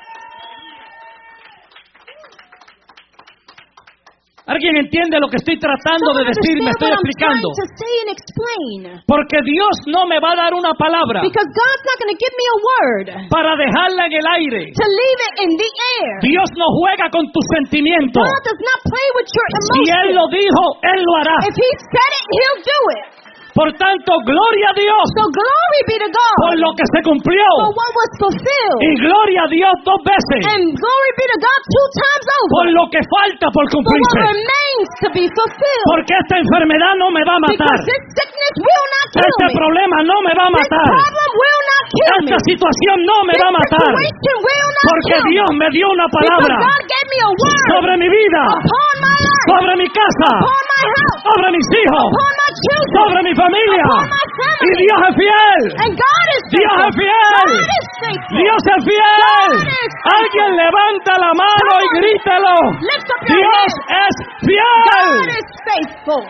[SPEAKER 1] ¿Alguien entiende lo que estoy tratando de
[SPEAKER 2] Someone
[SPEAKER 1] decir? Me estoy
[SPEAKER 2] understand what I'm
[SPEAKER 1] explicando.
[SPEAKER 2] trying to say and explain.
[SPEAKER 1] Porque Dios no me va a dar una palabra
[SPEAKER 2] Because God's not going to give me a word
[SPEAKER 1] para dejarla en el aire.
[SPEAKER 2] to leave it in the air.
[SPEAKER 1] Dios no juega con tus sentimientos.
[SPEAKER 2] God does not play with your
[SPEAKER 1] Si Él
[SPEAKER 2] emotions.
[SPEAKER 1] lo dijo, Él lo hará.
[SPEAKER 2] If He said it, He'll do it.
[SPEAKER 1] Por tanto, gloria a Dios
[SPEAKER 2] So glory be to
[SPEAKER 1] por
[SPEAKER 2] God
[SPEAKER 1] lo que se cumplió.
[SPEAKER 2] for what was fulfilled.
[SPEAKER 1] Y gloria a Dios dos veces
[SPEAKER 2] And glory be to God 2 times
[SPEAKER 1] por
[SPEAKER 2] over
[SPEAKER 1] lo que falta por
[SPEAKER 2] for what
[SPEAKER 1] cumplirse.
[SPEAKER 2] remains to be fulfilled.
[SPEAKER 1] Porque esta enfermedad no me va a matar.
[SPEAKER 2] Because this sickness will not kill
[SPEAKER 1] Este
[SPEAKER 2] me.
[SPEAKER 1] problema no me va a
[SPEAKER 2] This
[SPEAKER 1] matar.
[SPEAKER 2] problem will not kill me.
[SPEAKER 1] Esta situación no me
[SPEAKER 2] This
[SPEAKER 1] va a matar.
[SPEAKER 2] situation will not
[SPEAKER 1] Porque
[SPEAKER 2] kill me.
[SPEAKER 1] Dios me dio una
[SPEAKER 2] Because
[SPEAKER 1] palabra
[SPEAKER 2] God gave me a word
[SPEAKER 1] sobre mi vida,
[SPEAKER 2] upon my life,
[SPEAKER 1] sobre mi casa,
[SPEAKER 2] upon my house,
[SPEAKER 1] sobre mis hijos,
[SPEAKER 2] upon my children,
[SPEAKER 1] sobre mi familia.
[SPEAKER 2] upon my family.
[SPEAKER 1] Y Dios es fiel.
[SPEAKER 2] And God is
[SPEAKER 1] Dios
[SPEAKER 2] faithful.
[SPEAKER 1] es fiel.
[SPEAKER 2] God is faithful.
[SPEAKER 1] Dios es fiel.
[SPEAKER 2] God is faithful.
[SPEAKER 1] Alguien levanta la mano y grítelo.
[SPEAKER 2] Lift up your
[SPEAKER 1] Dios
[SPEAKER 2] hands.
[SPEAKER 1] es
[SPEAKER 2] God
[SPEAKER 1] fiel.
[SPEAKER 2] is faithful.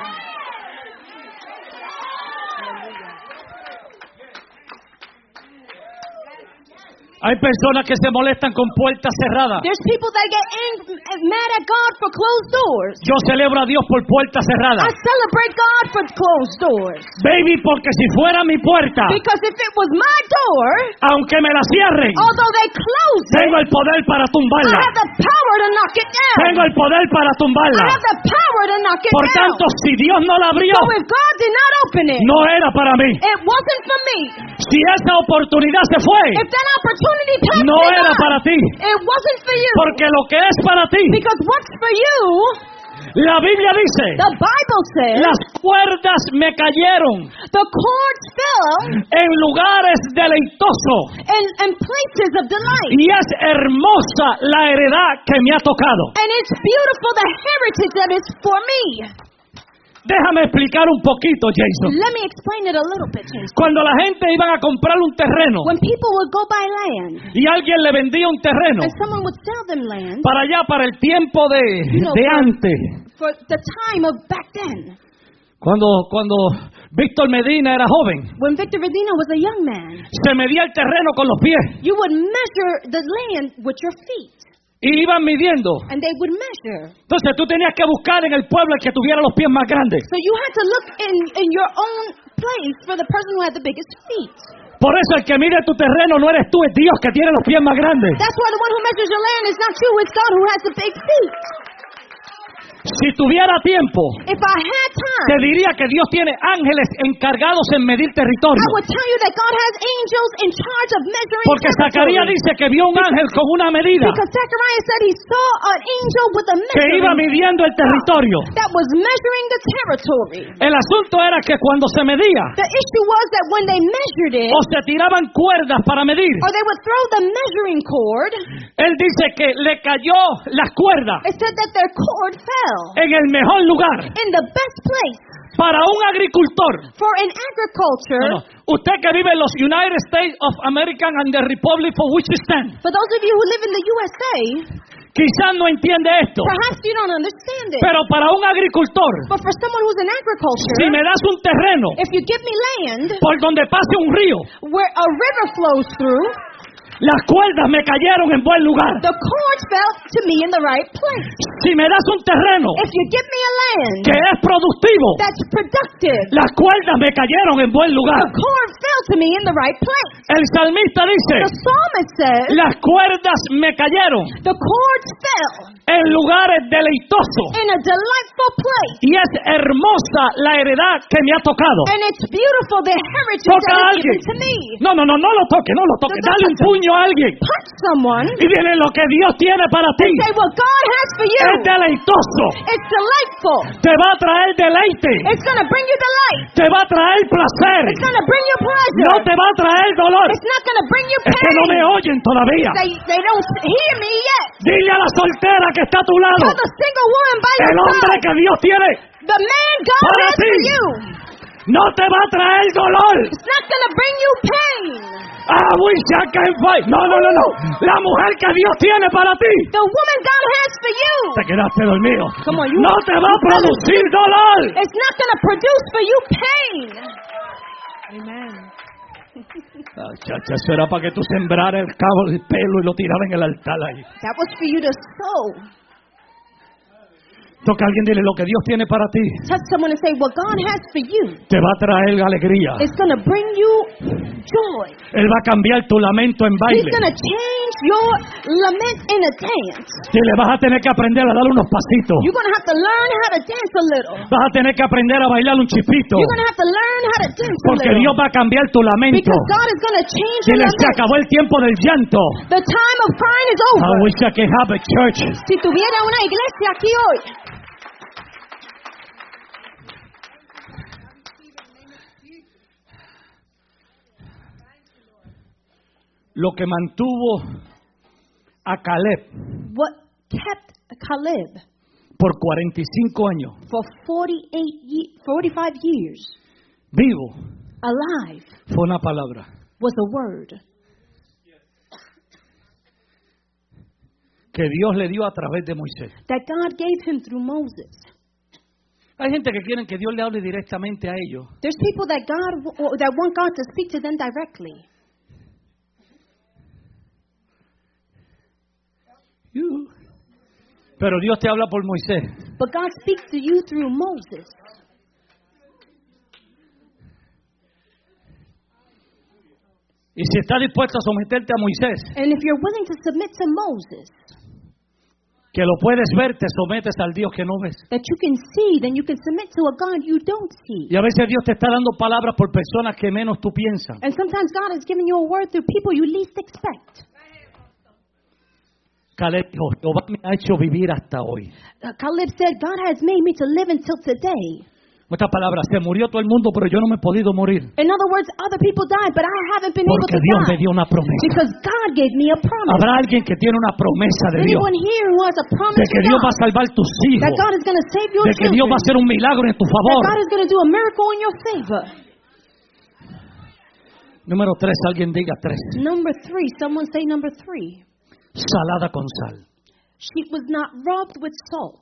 [SPEAKER 1] Hay personas que se molestan con puertas cerradas.
[SPEAKER 2] There's people that get mad at God for closed doors.
[SPEAKER 1] Yo celebro a Dios por puertas cerradas.
[SPEAKER 2] I celebrate God for closed doors.
[SPEAKER 1] Baby, porque si fuera mi puerta,
[SPEAKER 2] Because if it was my door,
[SPEAKER 1] aunque me la cierren,
[SPEAKER 2] although they closed it,
[SPEAKER 1] tengo el poder para
[SPEAKER 2] I
[SPEAKER 1] tumbarla.
[SPEAKER 2] have the power to knock it down.
[SPEAKER 1] Tengo el poder para
[SPEAKER 2] I
[SPEAKER 1] tumbarla.
[SPEAKER 2] have the power to knock it
[SPEAKER 1] Por
[SPEAKER 2] down.
[SPEAKER 1] tanto, si Dios no la abrió,
[SPEAKER 2] So if God did not open it,
[SPEAKER 1] no era para mí.
[SPEAKER 2] it wasn't for me.
[SPEAKER 1] Si esa oportunidad se fue,
[SPEAKER 2] If that opportunity passed
[SPEAKER 1] no
[SPEAKER 2] me
[SPEAKER 1] era
[SPEAKER 2] by,
[SPEAKER 1] para ti.
[SPEAKER 2] it wasn't for you.
[SPEAKER 1] Porque lo que es para ti,
[SPEAKER 2] Because what's for you,
[SPEAKER 1] la Biblia dice,
[SPEAKER 2] the Bible says,
[SPEAKER 1] las cuerdas me cayeron
[SPEAKER 2] the cords fell
[SPEAKER 1] en lugares deleitosos
[SPEAKER 2] in places of delight.
[SPEAKER 1] y es hermosa la heredad que me ha tocado.
[SPEAKER 2] And it's beautiful, the heritage that is for me.
[SPEAKER 1] Déjame explicar un poquito, Jason.
[SPEAKER 2] Let me explain it a little bit, Jason.
[SPEAKER 1] Cuando la gente iba a comprar un terreno
[SPEAKER 2] When people would go buy land,
[SPEAKER 1] y alguien le vendía un terreno
[SPEAKER 2] and someone would sell them land
[SPEAKER 1] para allá, para el tiempo de antes,
[SPEAKER 2] for the time of back then,
[SPEAKER 1] cuando Víctor Medina era joven,
[SPEAKER 2] when Victor Medina was a young man,
[SPEAKER 1] se medía el terreno con los pies
[SPEAKER 2] you would measure the land with your feet,
[SPEAKER 1] y iban midiendo.
[SPEAKER 2] and they would measure.
[SPEAKER 1] Entonces tú tenías que buscar en el pueblo el que tuviera los pies más grandes.
[SPEAKER 2] So you had to look in your own place for the person who had the biggest feet.
[SPEAKER 1] Por eso el que mide tu terreno no eres tú, es Dios que tiene los pies más grandes.
[SPEAKER 2] That's why the one who measures your land is not you, it's God who has the big feet.
[SPEAKER 1] Si tuviera tiempo,
[SPEAKER 2] If I had
[SPEAKER 1] te
[SPEAKER 2] time,
[SPEAKER 1] diría que Dios tiene ángeles encargados en medir territorio.
[SPEAKER 2] I would tell you that God has angels in charge of measuring
[SPEAKER 1] Porque Zacarías
[SPEAKER 2] territory.
[SPEAKER 1] dice que vio un ángel con una medida
[SPEAKER 2] Because Zechariah said he saw an angel with a
[SPEAKER 1] que iba
[SPEAKER 2] measuring
[SPEAKER 1] midiendo el territorio.
[SPEAKER 2] that was measuring the territory.
[SPEAKER 1] El asunto era que cuando se medía,
[SPEAKER 2] The issue was that when they measured it,
[SPEAKER 1] o se tiraban cuerdas para medir,
[SPEAKER 2] or they would throw the measuring cord,
[SPEAKER 1] él dice que le cayó las cuerdas
[SPEAKER 2] it said that their cord fell
[SPEAKER 1] en el mejor lugar.
[SPEAKER 2] in the best place.
[SPEAKER 1] Para un agricultor,
[SPEAKER 2] For in agriculture,
[SPEAKER 1] usted que vive en los United States of America and the Republic for which you stand,
[SPEAKER 2] for those of you who live in the USA,
[SPEAKER 1] quizás no entiende esto,
[SPEAKER 2] perhaps you don't understand it.
[SPEAKER 1] pero para un agricultor,
[SPEAKER 2] But for someone who's in agriculture,
[SPEAKER 1] si me das un terreno
[SPEAKER 2] if you give me land
[SPEAKER 1] por donde pase un río,
[SPEAKER 2] where a river flows through,
[SPEAKER 1] las cuerdas me cayeron en buen lugar.
[SPEAKER 2] the cord fell to me in the right place.
[SPEAKER 1] Si me das un terreno
[SPEAKER 2] If you give me a land
[SPEAKER 1] que es productivo,
[SPEAKER 2] that's productive,
[SPEAKER 1] las cuerdas me cayeron en buen lugar.
[SPEAKER 2] the cord fell to me in the right place.
[SPEAKER 1] El salmista dice,
[SPEAKER 2] The psalmist says,
[SPEAKER 1] las cuerdas me cayeron
[SPEAKER 2] the cords fell
[SPEAKER 1] en lugares deleitosos.
[SPEAKER 2] in a delightful place.
[SPEAKER 1] Y es hermosa la heredad que me ha tocado.
[SPEAKER 2] And it's beautiful, the heritage
[SPEAKER 1] Toca a
[SPEAKER 2] that is
[SPEAKER 1] alguien.
[SPEAKER 2] given to me.
[SPEAKER 1] No lo toque, no lo toque. Dale un puño a alguien.
[SPEAKER 2] Punch someone
[SPEAKER 1] Y dile lo que Dios tiene para ti.
[SPEAKER 2] and say, what God has for you,
[SPEAKER 1] Es deleitoso.
[SPEAKER 2] it's delightful.
[SPEAKER 1] Te va a traer deleite.
[SPEAKER 2] It's going to bring you delight.
[SPEAKER 1] Te va a traer placer.
[SPEAKER 2] It's going to bring you pleasure.
[SPEAKER 1] No te va a traer dolor.
[SPEAKER 2] It's not going to bring you
[SPEAKER 1] Es que no me
[SPEAKER 2] pain.
[SPEAKER 1] oyen todavía.
[SPEAKER 2] They don't hear me yet.
[SPEAKER 1] Dile a la soltera que está a tu lado.
[SPEAKER 2] Tell the single woman by
[SPEAKER 1] El
[SPEAKER 2] your
[SPEAKER 1] hombre
[SPEAKER 2] side,
[SPEAKER 1] que Dios tiene
[SPEAKER 2] the man God
[SPEAKER 1] para
[SPEAKER 2] has
[SPEAKER 1] ti
[SPEAKER 2] for you,
[SPEAKER 1] no te va a traer dolor.
[SPEAKER 2] it's not going to bring you pain.
[SPEAKER 1] I wish I can fight. No. La mujer que Dios tiene para ti.
[SPEAKER 2] The woman God has for you,
[SPEAKER 1] Te quedaste dormido.
[SPEAKER 2] Come on, you-
[SPEAKER 1] No te va a producir dolor.
[SPEAKER 2] it's not going to produce for you pain. Amen.
[SPEAKER 1] Chacha, eso era para que tú sembraras el cabo del pelo y lo tiraras en el altar ahí.
[SPEAKER 2] That was for you to sow.
[SPEAKER 1] Toca a alguien, dile lo que Dios tiene para ti.
[SPEAKER 2] Touch someone and say, what God has for you,
[SPEAKER 1] Te va a traer alegría.
[SPEAKER 2] it's going to bring you joy.
[SPEAKER 1] Él va a cambiar tu lamento en
[SPEAKER 2] He's
[SPEAKER 1] baile.
[SPEAKER 2] going to change your lament in a dance.
[SPEAKER 1] Dile, vas a tener que aprender a dar unos pasitos.
[SPEAKER 2] You're going to have to learn how to dance a little.
[SPEAKER 1] Vas a tener que aprender a bailar un chispito.
[SPEAKER 2] You're going to have to learn how to dance a
[SPEAKER 1] Porque
[SPEAKER 2] little.
[SPEAKER 1] Dios va a cambiar tu lamento.
[SPEAKER 2] Because God is going to change your
[SPEAKER 1] Dile, se
[SPEAKER 2] lament.
[SPEAKER 1] acabó el tiempo del llanto.
[SPEAKER 2] The time of crying is
[SPEAKER 1] I
[SPEAKER 2] over.
[SPEAKER 1] wish I could have a church.
[SPEAKER 2] Si tuviera una iglesia aquí hoy,
[SPEAKER 1] Lo que mantuvo a Caleb
[SPEAKER 2] what kept Caleb
[SPEAKER 1] por 45 años
[SPEAKER 2] for 45 years
[SPEAKER 1] vivo
[SPEAKER 2] alive
[SPEAKER 1] fue una palabra.
[SPEAKER 2] was a word
[SPEAKER 1] Que Dios le dio a través de Moisés.
[SPEAKER 2] that God gave him through Moses.
[SPEAKER 1] Hay gente que quieren que Dios le hable directamente a ellos.
[SPEAKER 2] There's people that want God to speak to them directly.
[SPEAKER 1] Pero Dios te habla por Moisés.
[SPEAKER 2] But God speaks to you through Moses.
[SPEAKER 1] Y si estás dispuesto a someterte a Moisés,
[SPEAKER 2] And if you're willing to submit to Moses,
[SPEAKER 1] que lo puedes ver, te sometes al Dios que no ves.
[SPEAKER 2] that you can see, then you can submit to a God you don't see.
[SPEAKER 1] Y a veces Dios te está dando palabras por personas que menos tú piensas.
[SPEAKER 2] And sometimes God is giving you a word through people you least expect.
[SPEAKER 1] Caleb dijo, Jehová me ha hecho vivir hasta hoy.
[SPEAKER 2] Caleb said, God has made me to live until today.
[SPEAKER 1] Esta palabra, se murió todo el mundo, pero yo no me he podido morir.
[SPEAKER 2] In other words, other people died, but I haven't been able
[SPEAKER 1] Porque
[SPEAKER 2] to
[SPEAKER 1] Dios me
[SPEAKER 2] die.
[SPEAKER 1] dio una promesa.
[SPEAKER 2] Because God gave me a promise.
[SPEAKER 1] Habrá alguien que tiene una promesa de Dios.
[SPEAKER 2] Anyone here who has a promise
[SPEAKER 1] De que
[SPEAKER 2] from
[SPEAKER 1] Dios va
[SPEAKER 2] God,
[SPEAKER 1] a salvar tus hijos.
[SPEAKER 2] that God is going to save your
[SPEAKER 1] De que Dios va a
[SPEAKER 2] children,
[SPEAKER 1] hacer un milagro en tu
[SPEAKER 2] that
[SPEAKER 1] favor.
[SPEAKER 2] God is going to do a miracle in your favor.
[SPEAKER 1] Número 3, alguien diga 3.
[SPEAKER 2] Number 3, someone say number 3.
[SPEAKER 1] Salada con sal.
[SPEAKER 2] She was not rubbed with salt.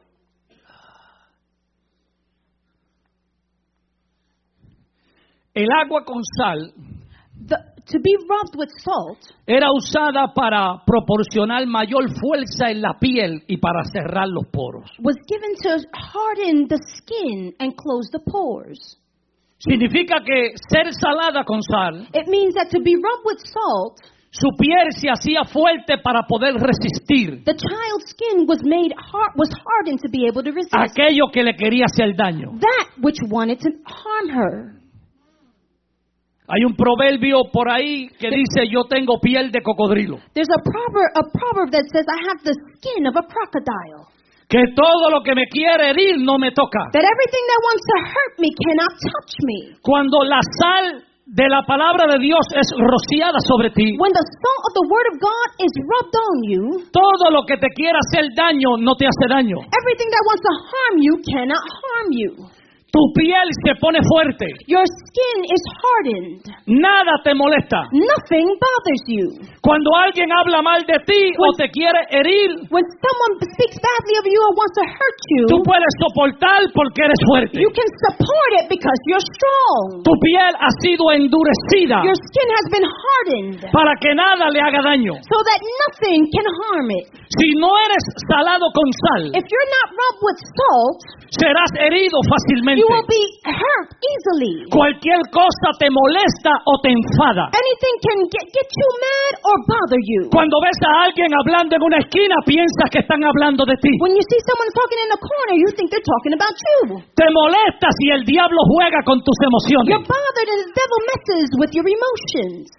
[SPEAKER 1] El agua con sal
[SPEAKER 2] To be rubbed with salt
[SPEAKER 1] era usada para proporcionar mayor fuerza en la piel y para cerrar los poros.
[SPEAKER 2] was given to harden the skin and close the pores.
[SPEAKER 1] Significa que ser salada con sal,
[SPEAKER 2] It means that to be rubbed with salt,
[SPEAKER 1] su piel se hacía fuerte para poder resistir
[SPEAKER 2] the child's skin was hardened to be able to resist
[SPEAKER 1] aquello que le quería hacer daño.
[SPEAKER 2] that which wanted to harm her.
[SPEAKER 1] Hay un proverbio por ahí que dice, yo tengo piel de cocodrilo.
[SPEAKER 2] There's a proverb that says, I have the skin of a crocodile.
[SPEAKER 1] Que todo lo que me quiere herir no me toca.
[SPEAKER 2] That everything that wants to hurt me cannot touch me.
[SPEAKER 1] Cuando la sal de la palabra de Dios es rociada sobre ti,
[SPEAKER 2] When the salt of the word of God is rubbed on you,
[SPEAKER 1] todo lo que te quiera hacer daño no te hace daño.
[SPEAKER 2] everything that wants to harm you cannot harm you.
[SPEAKER 1] Tu piel se pone fuerte.
[SPEAKER 2] Your skin is hardened.
[SPEAKER 1] Nada te molesta.
[SPEAKER 2] Nothing bothers you.
[SPEAKER 1] Cuando alguien habla mal de ti o te quiere herir,
[SPEAKER 2] When someone speaks badly of you or wants to hurt you,
[SPEAKER 1] tú puedes soportar porque eres fuerte.
[SPEAKER 2] you can support it because you're strong.
[SPEAKER 1] Tu piel ha sido endurecida
[SPEAKER 2] Your skin has been hardened
[SPEAKER 1] para que nada le haga daño.
[SPEAKER 2] so that nothing can harm it.
[SPEAKER 1] Si no eres salado con sal,
[SPEAKER 2] If you're not rubbed with salt,
[SPEAKER 1] serás herido fácilmente.
[SPEAKER 2] you will be hurt easily.
[SPEAKER 1] Cualquier cosa te molesta o te enfada.
[SPEAKER 2] Anything can get you mad or bother you.
[SPEAKER 1] Cuando ves a alguien hablando en una esquina, piensas que están hablando de ti.
[SPEAKER 2] When you see someone talking in the corner, you think they're talking about you.
[SPEAKER 1] Te molesta si el diablo juega con tus
[SPEAKER 2] You're
[SPEAKER 1] emociones.
[SPEAKER 2] bothered and the devil messes with your emotions.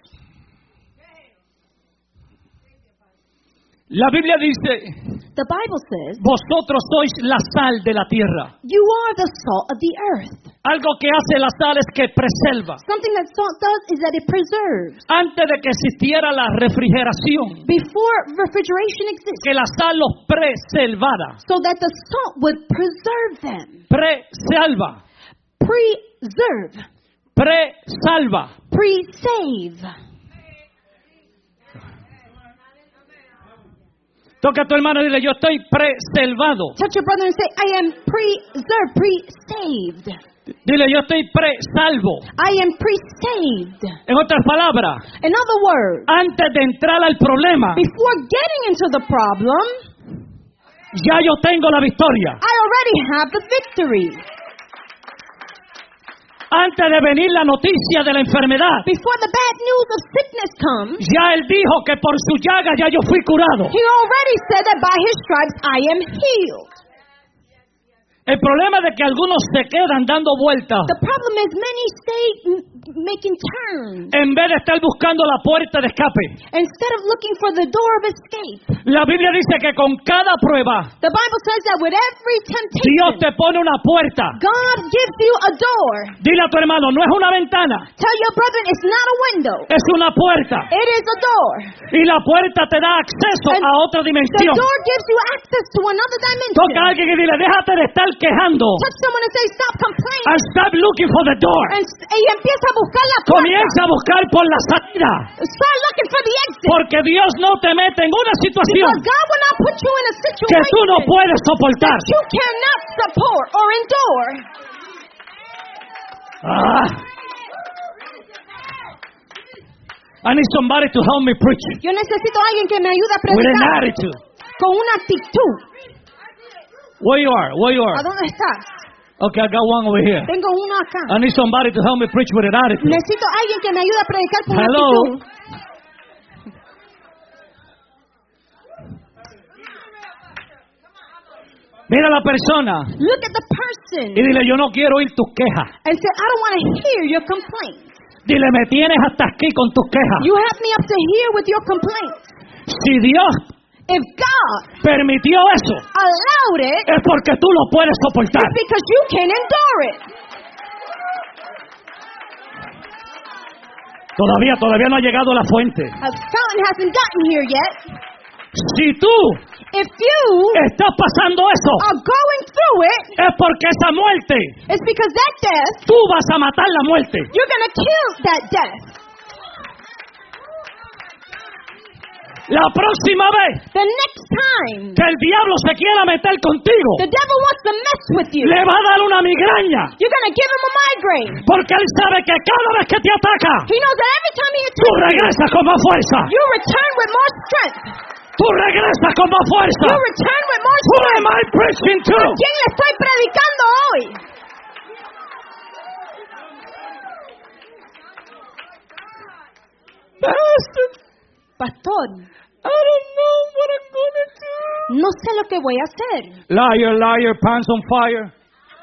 [SPEAKER 1] La Biblia dice,
[SPEAKER 2] The Bible says,
[SPEAKER 1] vosotros sois la sal de la tierra.
[SPEAKER 2] you are the salt of the earth.
[SPEAKER 1] Algo que hace la sal es que preserva.
[SPEAKER 2] Something that salt does is that it preserves.
[SPEAKER 1] Antes de que existiera la refrigeración,
[SPEAKER 2] Before refrigeration existed,
[SPEAKER 1] que la sal los preservara.
[SPEAKER 2] so that the salt would preserve them.
[SPEAKER 1] Presalva.
[SPEAKER 2] Preserve.
[SPEAKER 1] Presalva.
[SPEAKER 2] Pre-save.
[SPEAKER 1] Toca a tu hermano y dile, yo estoy preservado.
[SPEAKER 2] Touch your brother and say, I am preserved, pre-saved.
[SPEAKER 1] Dile, yo estoy presalvo.
[SPEAKER 2] I am pre-saved.
[SPEAKER 1] En otras palabras,
[SPEAKER 2] In other words,
[SPEAKER 1] antes de entrar al problema,
[SPEAKER 2] before getting into the problem,
[SPEAKER 1] ya yo tengo la victoria.
[SPEAKER 2] I already have the victory.
[SPEAKER 1] Antes de venir la noticia de la enfermedad,
[SPEAKER 2] Before the bad news of sickness comes,
[SPEAKER 1] ya él dijo que por su llaga ya yo fui curado.
[SPEAKER 2] he already said that by his stripes I am healed.
[SPEAKER 1] El problema es de que algunos se quedan dando vueltas
[SPEAKER 2] The problem is many stay making turns
[SPEAKER 1] en vez de estar buscando la puerta de escape.
[SPEAKER 2] instead of looking for the door of escape.
[SPEAKER 1] La Biblia dice que con cada prueba
[SPEAKER 2] The Bible says that with every
[SPEAKER 1] Dios
[SPEAKER 2] temptation,
[SPEAKER 1] te pone una puerta.
[SPEAKER 2] God gives you a door.
[SPEAKER 1] Dile a tu hermano, no es una ventana,
[SPEAKER 2] Tell your brethren it's not a window.
[SPEAKER 1] es una puerta.
[SPEAKER 2] It is a door.
[SPEAKER 1] Y la puerta te da acceso
[SPEAKER 2] And
[SPEAKER 1] a otra
[SPEAKER 2] The
[SPEAKER 1] dimensión.
[SPEAKER 2] door gives you access to another
[SPEAKER 1] Toca a
[SPEAKER 2] dimension.
[SPEAKER 1] alguien y dile, déjate de estar quejando.
[SPEAKER 2] Touch someone and say, stop complaining.
[SPEAKER 1] And stop looking for the door.
[SPEAKER 2] Y empieza a buscar la puerta.
[SPEAKER 1] Comienza a buscar por la salida.
[SPEAKER 2] Start looking for the exit.
[SPEAKER 1] Porque Dios no te mete en una situación
[SPEAKER 2] Because God will not put you in a
[SPEAKER 1] que tú
[SPEAKER 2] situation
[SPEAKER 1] no puedes soportar.
[SPEAKER 2] that you cannot support or endure.
[SPEAKER 1] I need somebody to help me preach
[SPEAKER 2] Yo necesito a alguien que me ayude a
[SPEAKER 1] with an
[SPEAKER 2] predicar
[SPEAKER 1] attitude.
[SPEAKER 2] con una actitud.
[SPEAKER 1] Where you are? Where you
[SPEAKER 2] ¿A
[SPEAKER 1] are?
[SPEAKER 2] dónde estás?
[SPEAKER 1] Okay, I got one over here.
[SPEAKER 2] Tengo uno acá.
[SPEAKER 1] I need somebody to help me preach with an attitude.
[SPEAKER 2] Necesito a alguien que me ayude a predicar con una
[SPEAKER 1] Hello.
[SPEAKER 2] actitud.
[SPEAKER 1] Mira a la persona
[SPEAKER 2] Look at the person
[SPEAKER 1] y dile, yo no quiero oír tus quejas.
[SPEAKER 2] and say, I don't want to hear your complaints.
[SPEAKER 1] Dile, me tienes hasta aquí con tus quejas.
[SPEAKER 2] You have me up to here with your complaints.
[SPEAKER 1] Si Dios
[SPEAKER 2] If God
[SPEAKER 1] permitió eso,
[SPEAKER 2] allowed it,
[SPEAKER 1] es porque tú lo puedes soportar.
[SPEAKER 2] it's because you can endure it.
[SPEAKER 1] Todavía no ha llegado a la fuente.
[SPEAKER 2] A fountain hasn't gotten here yet.
[SPEAKER 1] Si tú
[SPEAKER 2] If you
[SPEAKER 1] estás pasando eso,
[SPEAKER 2] are going through it,
[SPEAKER 1] es porque esa muerte,
[SPEAKER 2] it's because that death,
[SPEAKER 1] tú vas a matar la muerte.
[SPEAKER 2] you're going to kill that death.
[SPEAKER 1] La próxima vez
[SPEAKER 2] The next time
[SPEAKER 1] que el diablo se quiera meter contigo,
[SPEAKER 2] the devil wants to mess with you,
[SPEAKER 1] le va a dar una migraña.
[SPEAKER 2] you're going to give him a migraine.
[SPEAKER 1] Porque él sabe que cada vez que te ataca,
[SPEAKER 2] He knows that every time he
[SPEAKER 1] tú
[SPEAKER 2] attacks you,
[SPEAKER 1] regresas con más fuerza.
[SPEAKER 2] you return with more strength.
[SPEAKER 1] Tú regresas con más fuerza.
[SPEAKER 2] You return with more
[SPEAKER 1] Who
[SPEAKER 2] strength.
[SPEAKER 1] am I preaching to?
[SPEAKER 2] ¿A quién le estoy predicando hoy?
[SPEAKER 1] Pastor,
[SPEAKER 2] Pastor,
[SPEAKER 1] I don't know what I'm gonna do.
[SPEAKER 2] no sé lo que voy a hacer.
[SPEAKER 1] Liar, liar, pants on fire.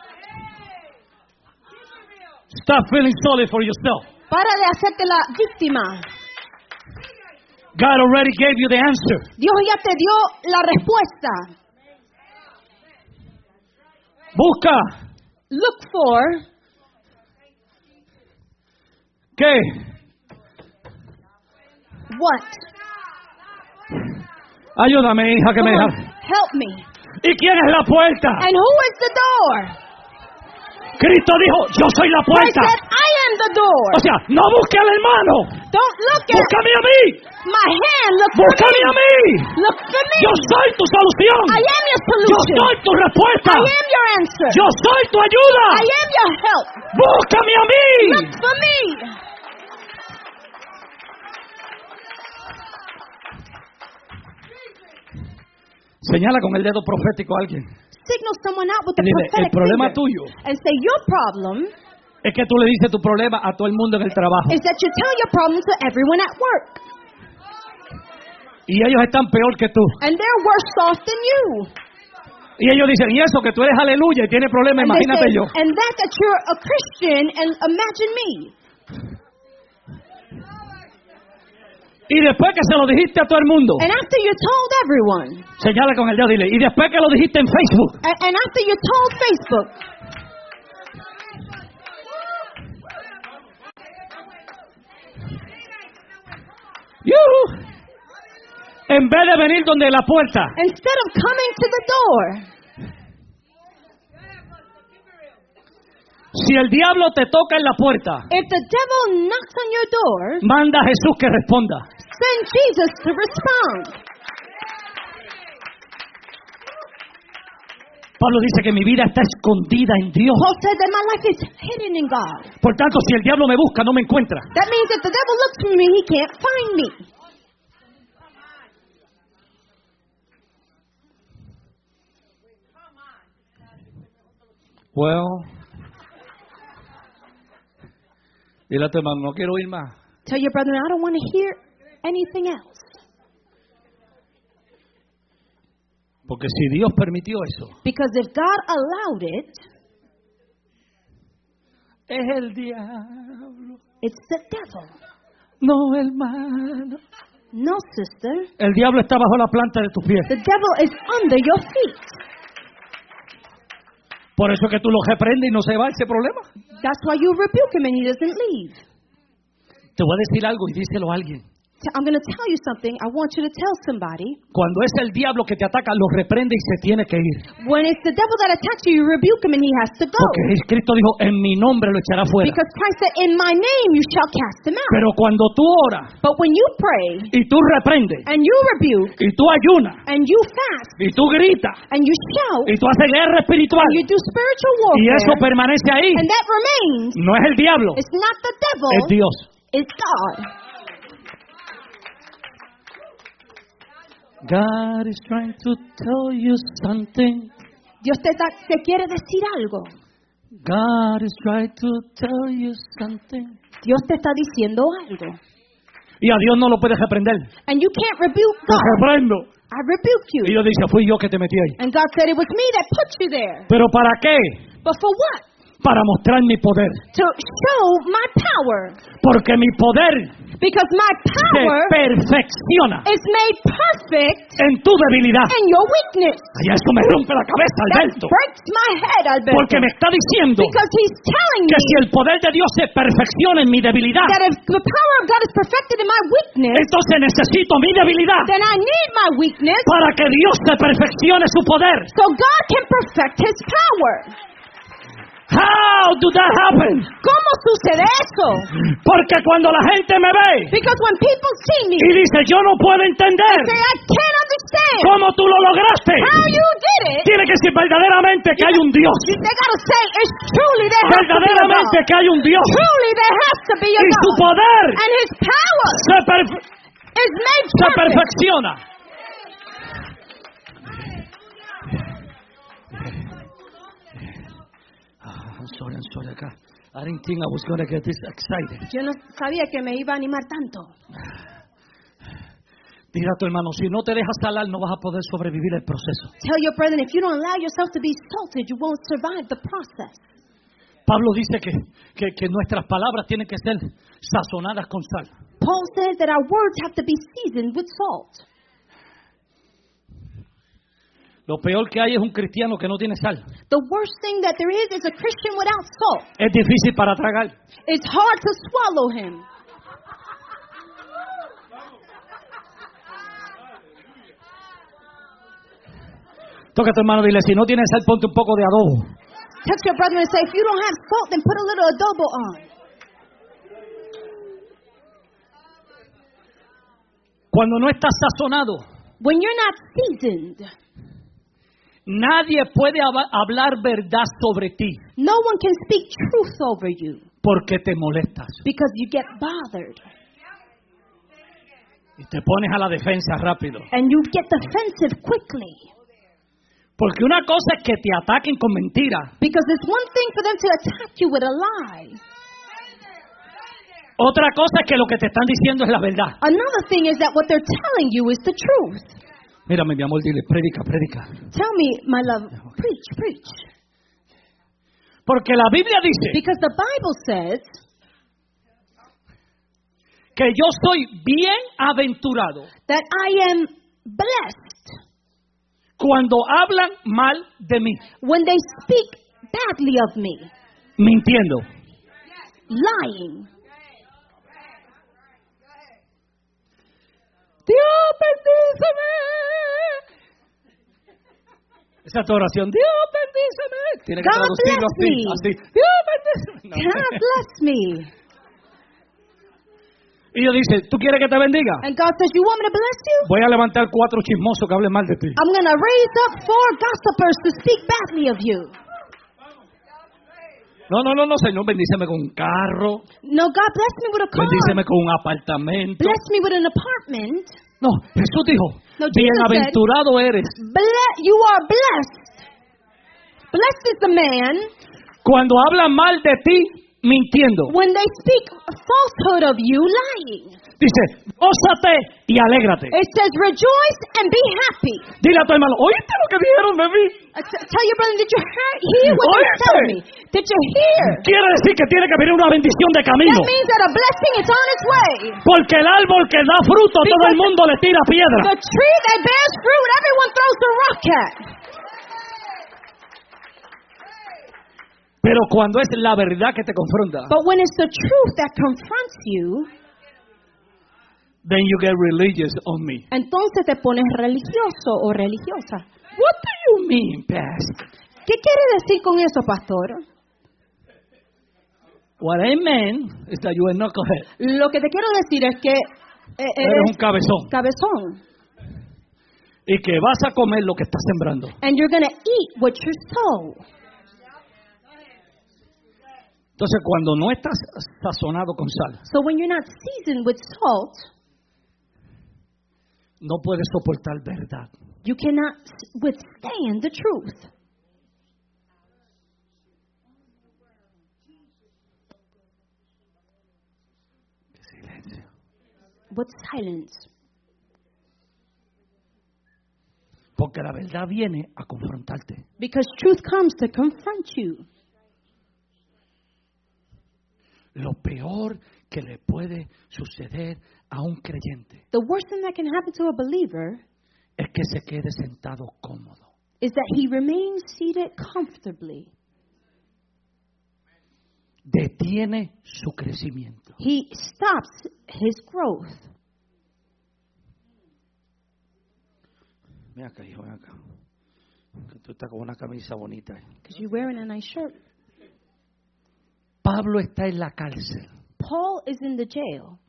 [SPEAKER 1] Stop feeling sorry for yourself.
[SPEAKER 2] Para de hacerte la víctima.
[SPEAKER 1] God already gave you the answer.
[SPEAKER 2] Dios ya te dio la respuesta.
[SPEAKER 1] Busca.
[SPEAKER 2] Look for.
[SPEAKER 1] ¿Qué?
[SPEAKER 2] What?
[SPEAKER 1] Ayúdame, hija, que me
[SPEAKER 2] Come on,
[SPEAKER 1] deja.
[SPEAKER 2] help me.
[SPEAKER 1] ¿Y quién es la puerta?
[SPEAKER 2] And who is the door?
[SPEAKER 1] Cristo dijo, yo soy la
[SPEAKER 2] Christ
[SPEAKER 1] puerta.
[SPEAKER 2] said, I am the door.
[SPEAKER 1] O sea, no busque al hermano.
[SPEAKER 2] Don't look at
[SPEAKER 1] Búscame a mí.
[SPEAKER 2] my hand. Look for
[SPEAKER 1] Búscame a
[SPEAKER 2] me.
[SPEAKER 1] mí.
[SPEAKER 2] Look for me.
[SPEAKER 1] Yo soy tu solución.
[SPEAKER 2] I am your
[SPEAKER 1] Yo
[SPEAKER 2] solution.
[SPEAKER 1] soy tu respuesta.
[SPEAKER 2] I am your answer.
[SPEAKER 1] Yo soy tu ayuda.
[SPEAKER 2] I am your help.
[SPEAKER 1] Búscame a mí.
[SPEAKER 2] Look for me.
[SPEAKER 1] Señala con el dedo profético a alguien.
[SPEAKER 2] Signal someone out with the
[SPEAKER 1] Dile, el
[SPEAKER 2] prophetic
[SPEAKER 1] problema
[SPEAKER 2] finger
[SPEAKER 1] tuyo
[SPEAKER 2] and say, your problem
[SPEAKER 1] es que tú le dices tu problema a todo el mundo en el trabajo.
[SPEAKER 2] is that you tell your problem to everyone at work.
[SPEAKER 1] Y ellos están peor que tú.
[SPEAKER 2] And they're worse off than you.
[SPEAKER 1] Y ellos dicen, y eso que tú eres aleluya y tienes problemas,
[SPEAKER 2] And they
[SPEAKER 1] imagínate
[SPEAKER 2] say,
[SPEAKER 1] yo.
[SPEAKER 2] and that you're a Christian, and imagine me.
[SPEAKER 1] Y después que se lo dijiste a todo el mundo,
[SPEAKER 2] And after you told everyone,
[SPEAKER 1] señala con el dedo, dile, y después que lo dijiste en Facebook,
[SPEAKER 2] and after you told Facebook,
[SPEAKER 1] en vez de venir donde la puerta,
[SPEAKER 2] instead of coming to the door,
[SPEAKER 1] si el diablo te toca en la puerta,
[SPEAKER 2] if the devil knocks on your door,
[SPEAKER 1] manda a Jesús que responda.
[SPEAKER 2] send Jesus to respond.
[SPEAKER 1] Pablo dice que mi vida está escondida en Dios.
[SPEAKER 2] Paul said that my life is hidden in God.
[SPEAKER 1] Por tanto, si el diablo me busca, no me encuentra.
[SPEAKER 2] That means if the devil looks for me, he can't find me.
[SPEAKER 1] Well, dile a tu hermano, no quiero oír más.
[SPEAKER 2] Tell your brother, I don't want to hear anything else.
[SPEAKER 1] Porque si Dios permitió eso,
[SPEAKER 2] Because if God allowed it,
[SPEAKER 1] es el diablo.
[SPEAKER 2] it's the devil.
[SPEAKER 1] No, hermano.
[SPEAKER 2] No, sister.
[SPEAKER 1] El diablo está bajo la planta de tus pies.
[SPEAKER 2] The devil is under your feet.
[SPEAKER 1] Por eso es que tú lo reprendes y no se va ese problema.
[SPEAKER 2] That's why you rebuke him and he doesn't leave.
[SPEAKER 1] Te voy a decir algo y díselo a alguien.
[SPEAKER 2] I'm going to tell you something. I want you to tell somebody.
[SPEAKER 1] Cuando es el diablo que te ataca, lo reprende y se tiene que ir.
[SPEAKER 2] When it's the devil that attacks you, you rebuke him and he has to go.
[SPEAKER 1] Porque Cristo dijo, en mi nombre lo echará fuera.
[SPEAKER 2] Because Christ said, in my name you shall cast him out.
[SPEAKER 1] Pero cuando tú oras
[SPEAKER 2] But when you pray
[SPEAKER 1] y tú reprendes
[SPEAKER 2] and you rebuke
[SPEAKER 1] y tú ayunas
[SPEAKER 2] and you fast
[SPEAKER 1] y tú gritas
[SPEAKER 2] and you shout
[SPEAKER 1] y tú haces guerra espiritual
[SPEAKER 2] and you do spiritual
[SPEAKER 1] y eso
[SPEAKER 2] warfare
[SPEAKER 1] permanece ahí,
[SPEAKER 2] and that remains,
[SPEAKER 1] no es el diablo,
[SPEAKER 2] it's not the devil,
[SPEAKER 1] es Dios.
[SPEAKER 2] it's God.
[SPEAKER 1] God is trying to tell you something.
[SPEAKER 2] Dios te quiere decir algo.
[SPEAKER 1] God is trying to tell you something.
[SPEAKER 2] Dios te está diciendo algo.
[SPEAKER 1] Y a Dios no lo puedes reprender.
[SPEAKER 2] And you can't rebuke
[SPEAKER 1] Lo
[SPEAKER 2] God.
[SPEAKER 1] reprendo.
[SPEAKER 2] I rebuke
[SPEAKER 1] Y
[SPEAKER 2] you.
[SPEAKER 1] Dios dice, fui yo que te metí ahí.
[SPEAKER 2] And God said it was me that put you there.
[SPEAKER 1] ¿Pero para qué?
[SPEAKER 2] But for what?
[SPEAKER 1] Para mostrar mi poder.
[SPEAKER 2] To show my power.
[SPEAKER 1] Porque mi poder
[SPEAKER 2] Because my
[SPEAKER 1] se
[SPEAKER 2] power
[SPEAKER 1] perfecciona
[SPEAKER 2] is made perfect
[SPEAKER 1] en tu debilidad.
[SPEAKER 2] in your weakness.
[SPEAKER 1] Y eso me rompe la cabeza,
[SPEAKER 2] That
[SPEAKER 1] Alberto.
[SPEAKER 2] breaks my head, Alberto.
[SPEAKER 1] Porque me está diciendo
[SPEAKER 2] Because he's telling
[SPEAKER 1] que
[SPEAKER 2] me
[SPEAKER 1] si el poder de Dios se perfecciona en mi debilidad,
[SPEAKER 2] that if the power of God is perfected in my weakness,
[SPEAKER 1] entonces necesito mi debilidad
[SPEAKER 2] then I need my weakness
[SPEAKER 1] para que Dios se perfeccione su poder.
[SPEAKER 2] so God can perfect his power.
[SPEAKER 1] How did that happen?
[SPEAKER 2] ¿Cómo sucede eso?
[SPEAKER 1] Porque cuando la gente me ve
[SPEAKER 2] Because when people see me,
[SPEAKER 1] y dice, yo no puedo
[SPEAKER 2] they
[SPEAKER 1] entender
[SPEAKER 2] say, I can't understand
[SPEAKER 1] cómo tú lo lograste,
[SPEAKER 2] how you did it.
[SPEAKER 1] tiene que decir verdaderamente que hay un Dios.
[SPEAKER 2] They gotta say, it's truly there has to be a
[SPEAKER 1] Verdaderamente
[SPEAKER 2] God.
[SPEAKER 1] que hay un Dios.
[SPEAKER 2] Truly there has to be a
[SPEAKER 1] Y su
[SPEAKER 2] God.
[SPEAKER 1] poder
[SPEAKER 2] And his power is made
[SPEAKER 1] se
[SPEAKER 2] perfect.
[SPEAKER 1] perfecciona. I'm sorry acá. I didn't think I was going to get this excited.
[SPEAKER 2] Yo no sabía que me iba a animar tanto.
[SPEAKER 1] Dile a tu hermano, si no te dejas salar, no vas a poder sobrevivir el proceso.
[SPEAKER 2] Tell your brethren, if you don't allow yourself to be salted, you won't survive the process.
[SPEAKER 1] Pablo dice que nuestras palabras tienen que ser sazonadas con sal.
[SPEAKER 2] Paul says that our words have to be seasoned with salt.
[SPEAKER 1] Lo peor que hay es un cristiano que no tiene sal.
[SPEAKER 2] The worst thing that there is a Christian without salt.
[SPEAKER 1] Es difícil para tragar.
[SPEAKER 2] It's hard to swallow him.
[SPEAKER 1] Toca a tu hermano y dile, si no tienes sal, ponte un poco de adobo.
[SPEAKER 2] Text your brother and say, if you don't have salt, then put a little adobo on.
[SPEAKER 1] Cuando no estás sazonado,
[SPEAKER 2] When you're not seasoned,
[SPEAKER 1] nadie puede hablar verdad sobre ti
[SPEAKER 2] no one can speak truth over you
[SPEAKER 1] porque te molestas.
[SPEAKER 2] because you get bothered
[SPEAKER 1] Y te pones a la defensa rápido.
[SPEAKER 2] and you get defensive quickly.
[SPEAKER 1] Porque una cosa es que te ataquen con mentiras.
[SPEAKER 2] Because it's one thing for them to attack you with a lie.
[SPEAKER 1] Otra cosa es que lo que te están diciendo es la verdad.
[SPEAKER 2] Another thing is that what they're telling you is the truth.
[SPEAKER 1] Mírame, mi amor, dile, predica.
[SPEAKER 2] Tell me, my love, preach.
[SPEAKER 1] Porque la Biblia dice
[SPEAKER 2] Because the Bible says
[SPEAKER 1] que yo soy bienaventurado
[SPEAKER 2] that I am blessed
[SPEAKER 1] cuando hablan mal de mí,
[SPEAKER 2] when they speak badly of me,
[SPEAKER 1] mintiendo.
[SPEAKER 2] lying.
[SPEAKER 1] Dios bendíceme. Esa es tu oración. Dios bendíceme. Tiene que
[SPEAKER 2] God
[SPEAKER 1] traducirlo
[SPEAKER 2] bless me.
[SPEAKER 1] así. Dios bendíceme. No.
[SPEAKER 2] God bless me.
[SPEAKER 1] Y Dios dice, ¿tú quieres que te bendiga?
[SPEAKER 2] And God says, you want me to bless you?
[SPEAKER 1] Voy a levantar 4 chismosos que hablen mal de ti.
[SPEAKER 2] I'm going to raise up 4 gossipers to speak badly of you.
[SPEAKER 1] No, Señor, bendíceme con un carro.
[SPEAKER 2] No, God bless me with a car.
[SPEAKER 1] Bendíceme con un apartamento.
[SPEAKER 2] Bless me with an apartment.
[SPEAKER 1] No, Jesús dijo,
[SPEAKER 2] No, Jesus
[SPEAKER 1] bienaventurado eres
[SPEAKER 2] You are blessed. Blessed is the man
[SPEAKER 1] cuando hablan mal de ti, mintiendo.
[SPEAKER 2] when they speak falsehood of you, lying.
[SPEAKER 1] Dice, gózate y alégrate.
[SPEAKER 2] It says, rejoice and be happy.
[SPEAKER 1] Dile a tu hermano, ¿oíste lo que dijeron de mí?
[SPEAKER 2] Tell your brother, did you hear what they
[SPEAKER 1] Oíste.
[SPEAKER 2] told me? Did you hear?
[SPEAKER 1] Quiere decir que tiene que venir una bendición de camino.
[SPEAKER 2] That means that a blessing is on its way.
[SPEAKER 1] Porque el árbol que da fruto, todo el mundo le tira piedra.
[SPEAKER 2] The tree that bears fruit, everyone throws a rock at.
[SPEAKER 1] Pero cuando es la verdad que te confronta,
[SPEAKER 2] But when it's the truth that confronts you,
[SPEAKER 1] then you get religious on me.
[SPEAKER 2] entonces te pones religioso o religiosa.
[SPEAKER 1] What do you mean, Pastor?
[SPEAKER 2] ¿Qué quiere decir con eso, pastor?
[SPEAKER 1] What I meant is that you are knucklehead.
[SPEAKER 2] Lo que te quiero decir es que
[SPEAKER 1] Eres un cabezón.
[SPEAKER 2] cabezón.
[SPEAKER 1] Y que vas a comer lo que estás sembrando.
[SPEAKER 2] And you're going to eat what you sow.
[SPEAKER 1] Entonces, cuando no estás sazonado con sal,
[SPEAKER 2] So when you're not seasoned with salt,
[SPEAKER 1] no puedes soportar verdad.
[SPEAKER 2] you cannot withstand the truth.
[SPEAKER 1] Silencio.
[SPEAKER 2] What silence?
[SPEAKER 1] Porque la verdad viene a confrontarte.
[SPEAKER 2] Because truth comes to confront you.
[SPEAKER 1] Lo peor que le puede suceder a un creyente
[SPEAKER 2] The worst thing that can happen to a believer
[SPEAKER 1] es que se quede sentado cómodo.
[SPEAKER 2] is that he remains seated comfortably.
[SPEAKER 1] Detiene su crecimiento.
[SPEAKER 2] He stops his growth.
[SPEAKER 1] Ven acá, hijo, ven acá. Que tú estás con una camisa bonita.
[SPEAKER 2] Because you're wearing a nice shirt.
[SPEAKER 1] Pablo está en la cárcel.
[SPEAKER 2] Paul is in the jail.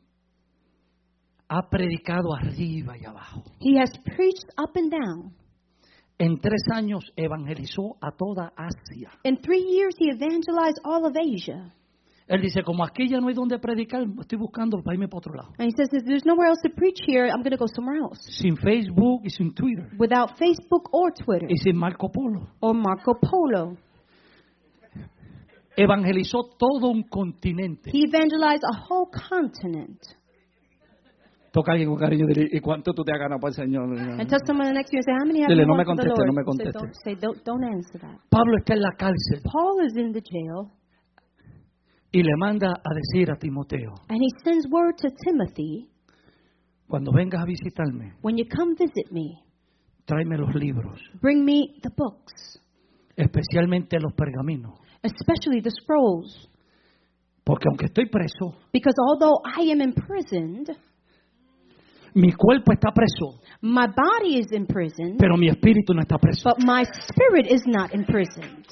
[SPEAKER 1] Ha predicado arriba y abajo.
[SPEAKER 2] He has preached up and down.
[SPEAKER 1] En 3 años evangelizó a toda Asia.
[SPEAKER 2] In 3 years, he evangelized all of Asia.
[SPEAKER 1] Él dice, como aquí ya no hay donde predicar, estoy buscando para irme para otro lado.
[SPEAKER 2] And he says, if there's nowhere else to preach here, I'm going to go somewhere else.
[SPEAKER 1] Sin Facebook y sin Twitter.
[SPEAKER 2] Without Facebook or Twitter
[SPEAKER 1] Y sin Marco Polo.
[SPEAKER 2] or Marco Polo.
[SPEAKER 1] evangelizó todo un continente.
[SPEAKER 2] He evangelized a whole continent.
[SPEAKER 1] Toca a alguien con cariño y dile, ¿y cuánto tú te has ganado para el Señor?
[SPEAKER 2] And tell someone next to you and say, how many have
[SPEAKER 1] Dile,
[SPEAKER 2] you
[SPEAKER 1] no
[SPEAKER 2] won
[SPEAKER 1] me
[SPEAKER 2] for the
[SPEAKER 1] conteste,
[SPEAKER 2] Lord?
[SPEAKER 1] no me conteste.
[SPEAKER 2] Don't answer that.
[SPEAKER 1] Pablo está en la cárcel
[SPEAKER 2] Paul is in the jail,
[SPEAKER 1] y le manda a decir a Timoteo,
[SPEAKER 2] and he sends word to Timothy,
[SPEAKER 1] cuando vengas a visitarme,
[SPEAKER 2] when you come visit me,
[SPEAKER 1] tráeme los libros,
[SPEAKER 2] bring me the books,
[SPEAKER 1] especialmente los pergaminos.
[SPEAKER 2] especially the scrolls.
[SPEAKER 1] Porque aunque estoy preso,
[SPEAKER 2] Because although I am imprisoned,
[SPEAKER 1] mi cuerpo está preso,
[SPEAKER 2] my body is imprisoned,
[SPEAKER 1] pero mi espíritu no está preso.
[SPEAKER 2] but my spirit is not imprisoned.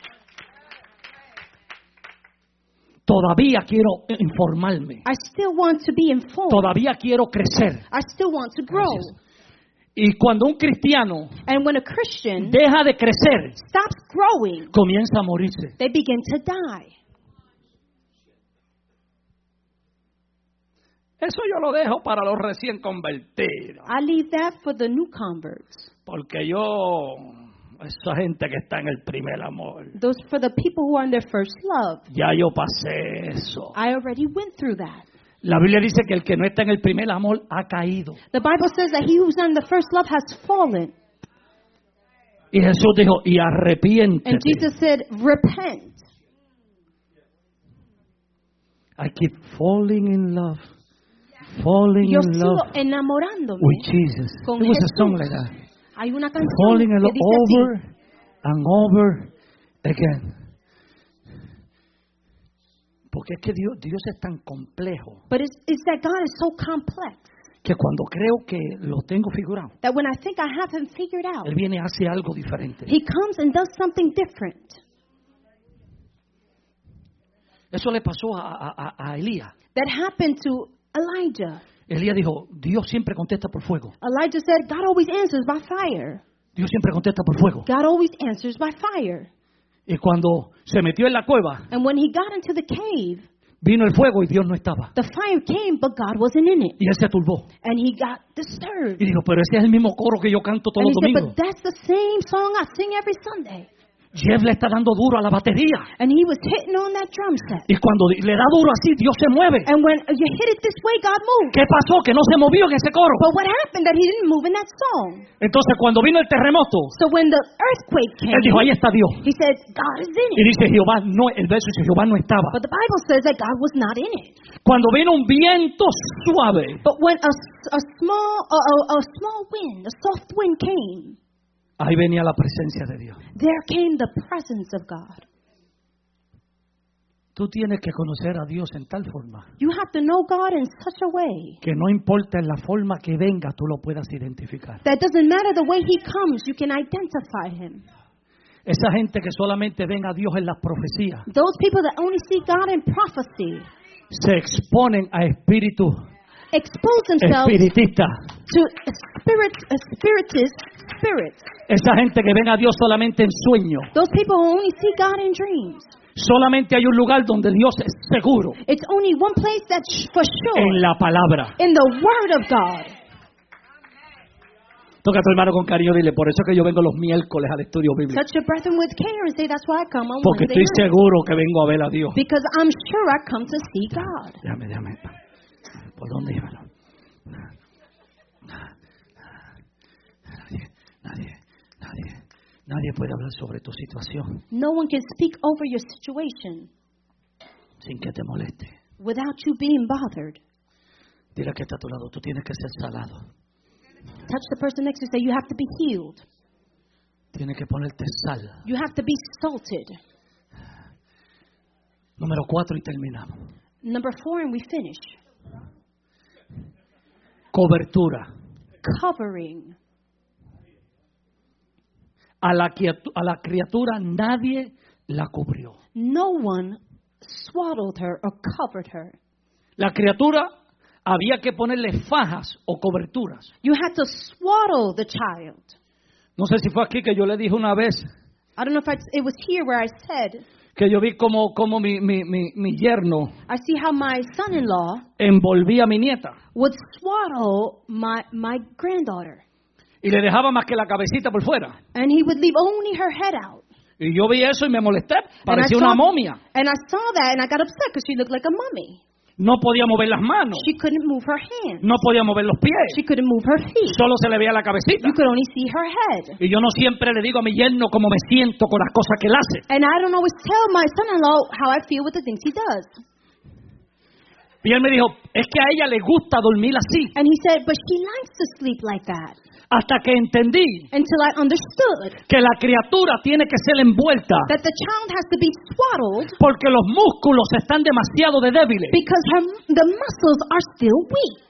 [SPEAKER 1] Todavía quiero informarme.
[SPEAKER 2] I still want to be informed.
[SPEAKER 1] Todavía quiero crecer.
[SPEAKER 2] I still want to grow.
[SPEAKER 1] Gracias. Y cuando un cristiano
[SPEAKER 2] And when a Christian
[SPEAKER 1] deja de crecer,
[SPEAKER 2] stops growing,
[SPEAKER 1] comienza a morirse.
[SPEAKER 2] they begin to die.
[SPEAKER 1] Eso yo lo dejo para los recién convertidos.
[SPEAKER 2] I leave that for the new converts.
[SPEAKER 1] Porque yo, esa gente que está en el primer amor,
[SPEAKER 2] Those for the people who are in their first love.
[SPEAKER 1] ya yo pasé eso.
[SPEAKER 2] I already went through that.
[SPEAKER 1] La Biblia dice que el que no está en el primer amor ha caído.
[SPEAKER 2] The Bible says that he who's in the first love has fallen.
[SPEAKER 1] Y Jesús dijo, y
[SPEAKER 2] And
[SPEAKER 1] arrepiéntete.
[SPEAKER 2] Jesus said, repent.
[SPEAKER 1] I keep falling in love. Falling
[SPEAKER 2] Yo
[SPEAKER 1] in
[SPEAKER 2] sigo
[SPEAKER 1] love
[SPEAKER 2] enamorándome
[SPEAKER 1] with Jesus.
[SPEAKER 2] con
[SPEAKER 1] There was a
[SPEAKER 2] Jesús.
[SPEAKER 1] song like that.
[SPEAKER 2] Hay una canción
[SPEAKER 1] Falling in
[SPEAKER 2] que
[SPEAKER 1] love
[SPEAKER 2] dice así.
[SPEAKER 1] over and over again. Porque es que Dios es tan complejo
[SPEAKER 2] But it's that God is so complex
[SPEAKER 1] que cuando creo que lo tengo figurado,
[SPEAKER 2] that when I think I have him figured out,
[SPEAKER 1] Él viene y hace algo diferente.
[SPEAKER 2] he comes and does something different.
[SPEAKER 1] Eso le pasó a Elías.
[SPEAKER 2] That happened to Elijah.
[SPEAKER 1] Elías dijo, Dios siempre contesta por fuego.
[SPEAKER 2] Elijah said, God always answers by fire.
[SPEAKER 1] Dios siempre contesta por fuego.
[SPEAKER 2] God always answers by fire.
[SPEAKER 1] Y cuando se metió en la cueva,
[SPEAKER 2] And when he got into the cave,
[SPEAKER 1] vino el fuego y Dios no estaba.
[SPEAKER 2] the fire came, but God wasn't in it.
[SPEAKER 1] Y él se turbó.
[SPEAKER 2] And he got disturbed.
[SPEAKER 1] Y dijo, pero ese es el mismo coro que yo canto todos
[SPEAKER 2] And
[SPEAKER 1] los
[SPEAKER 2] he said,
[SPEAKER 1] domingos.
[SPEAKER 2] but that's the same song I sing every Sunday.
[SPEAKER 1] Jeff le está dando duro a la batería.
[SPEAKER 2] And he was hitting on that drum set.
[SPEAKER 1] Y cuando le da duro así, Dios se mueve.
[SPEAKER 2] And when you hit it this way, God moved.
[SPEAKER 1] ¿Qué pasó? Que no se movió en ese coro.
[SPEAKER 2] But what happened that he didn't move in that song?
[SPEAKER 1] Entonces cuando vino el terremoto,
[SPEAKER 2] So when the earthquake came,
[SPEAKER 1] él dijo, ahí está Dios.
[SPEAKER 2] he said, God is in
[SPEAKER 1] Y
[SPEAKER 2] it.
[SPEAKER 1] dice Jehová, no, el verso dice, Jehová no estaba.
[SPEAKER 2] But the Bible says that God was not in it.
[SPEAKER 1] Cuando vino un viento suave,
[SPEAKER 2] But when a small wind, a soft wind came,
[SPEAKER 1] ahí venía la presencia de Dios.
[SPEAKER 2] there came the presence of God.
[SPEAKER 1] Tú tienes que conocer a Dios en tal forma
[SPEAKER 2] You have to know God in such a way
[SPEAKER 1] que no importa en la forma que venga, tú lo puedas identificar.
[SPEAKER 2] that doesn't matter the way he comes, you can identify him.
[SPEAKER 1] Esa gente que solamente ven a Dios en las profecías,
[SPEAKER 2] Those people that only see God in prophecy
[SPEAKER 1] se exponen a espíritus
[SPEAKER 2] expose themselves
[SPEAKER 1] espiritistas.
[SPEAKER 2] to spiritist spirits.
[SPEAKER 1] Esa gente que ven a Dios solamente en sueños.
[SPEAKER 2] Those people who only see God in dreams.
[SPEAKER 1] Solamente hay un lugar donde Dios es seguro,
[SPEAKER 2] It's only one place that's for sure,
[SPEAKER 1] en la palabra.
[SPEAKER 2] in the Word of God.
[SPEAKER 1] Toca a tu hermano con cariño, dile, por eso es que yo vengo los miércoles al estudio bíblico.
[SPEAKER 2] Touch your brethren with care and say, that's why I come on
[SPEAKER 1] Porque
[SPEAKER 2] Wednesday
[SPEAKER 1] estoy
[SPEAKER 2] night.
[SPEAKER 1] seguro que vengo a ver a Dios.
[SPEAKER 2] Because I'm sure I come to see God.
[SPEAKER 1] Déjame. ¿Por dónde iba? Nadie puede hablar sobre tu situación
[SPEAKER 2] No one can speak over your situation
[SPEAKER 1] sin que te moleste.
[SPEAKER 2] without you being bothered.
[SPEAKER 1] Dile que está a tu lado, tú tienes que ser salado.
[SPEAKER 2] Touch the person next to you and say, you have to be healed.
[SPEAKER 1] Tienes que ponerte sal.
[SPEAKER 2] You have to be salted.
[SPEAKER 1] Número 4 y terminamos.
[SPEAKER 2] Number 4, and we finish.
[SPEAKER 1] Cobertura.
[SPEAKER 2] Covering.
[SPEAKER 1] A la criatura nadie la cubrió.
[SPEAKER 2] No one swaddled her or covered her.
[SPEAKER 1] La criatura había que ponerle fajas o coberturas.
[SPEAKER 2] You had to swaddle the child.
[SPEAKER 1] No sé si fue aquí que yo le dije una vez
[SPEAKER 2] I don't know if it was here where I said,
[SPEAKER 1] que yo vi como mi yerno
[SPEAKER 2] I see how my son-in-law
[SPEAKER 1] envolvía a mi nieta
[SPEAKER 2] would swaddle my granddaughter.
[SPEAKER 1] y le dejaba más que la cabecita por fuera.
[SPEAKER 2] And he would leave only her head out.
[SPEAKER 1] Y yo vi eso y me molesté.
[SPEAKER 2] And I
[SPEAKER 1] Parecía
[SPEAKER 2] saw-
[SPEAKER 1] una momia.
[SPEAKER 2] And I saw that and I got upset because she looked like a mummy.
[SPEAKER 1] No podía mover las manos.
[SPEAKER 2] She couldn't move her hands.
[SPEAKER 1] No podía mover los pies.
[SPEAKER 2] She couldn't move her feet.
[SPEAKER 1] Solo se le veía la cabecita.
[SPEAKER 2] You could only see her head.
[SPEAKER 1] Y yo no siempre le digo a mi yerno cómo me siento con las cosas que él hace.
[SPEAKER 2] And I don't always tell my son-in-law how I feel with the things he does.
[SPEAKER 1] Y él me dijo, es que a ella le gusta dormir así.
[SPEAKER 2] And he said, but she likes to sleep like that.
[SPEAKER 1] Hasta que entendí
[SPEAKER 2] Until I understood
[SPEAKER 1] que la criatura tiene que ser envuelta
[SPEAKER 2] that the child has to be swaddled
[SPEAKER 1] porque los músculos están demasiado de débiles.
[SPEAKER 2] because the muscles are still weak.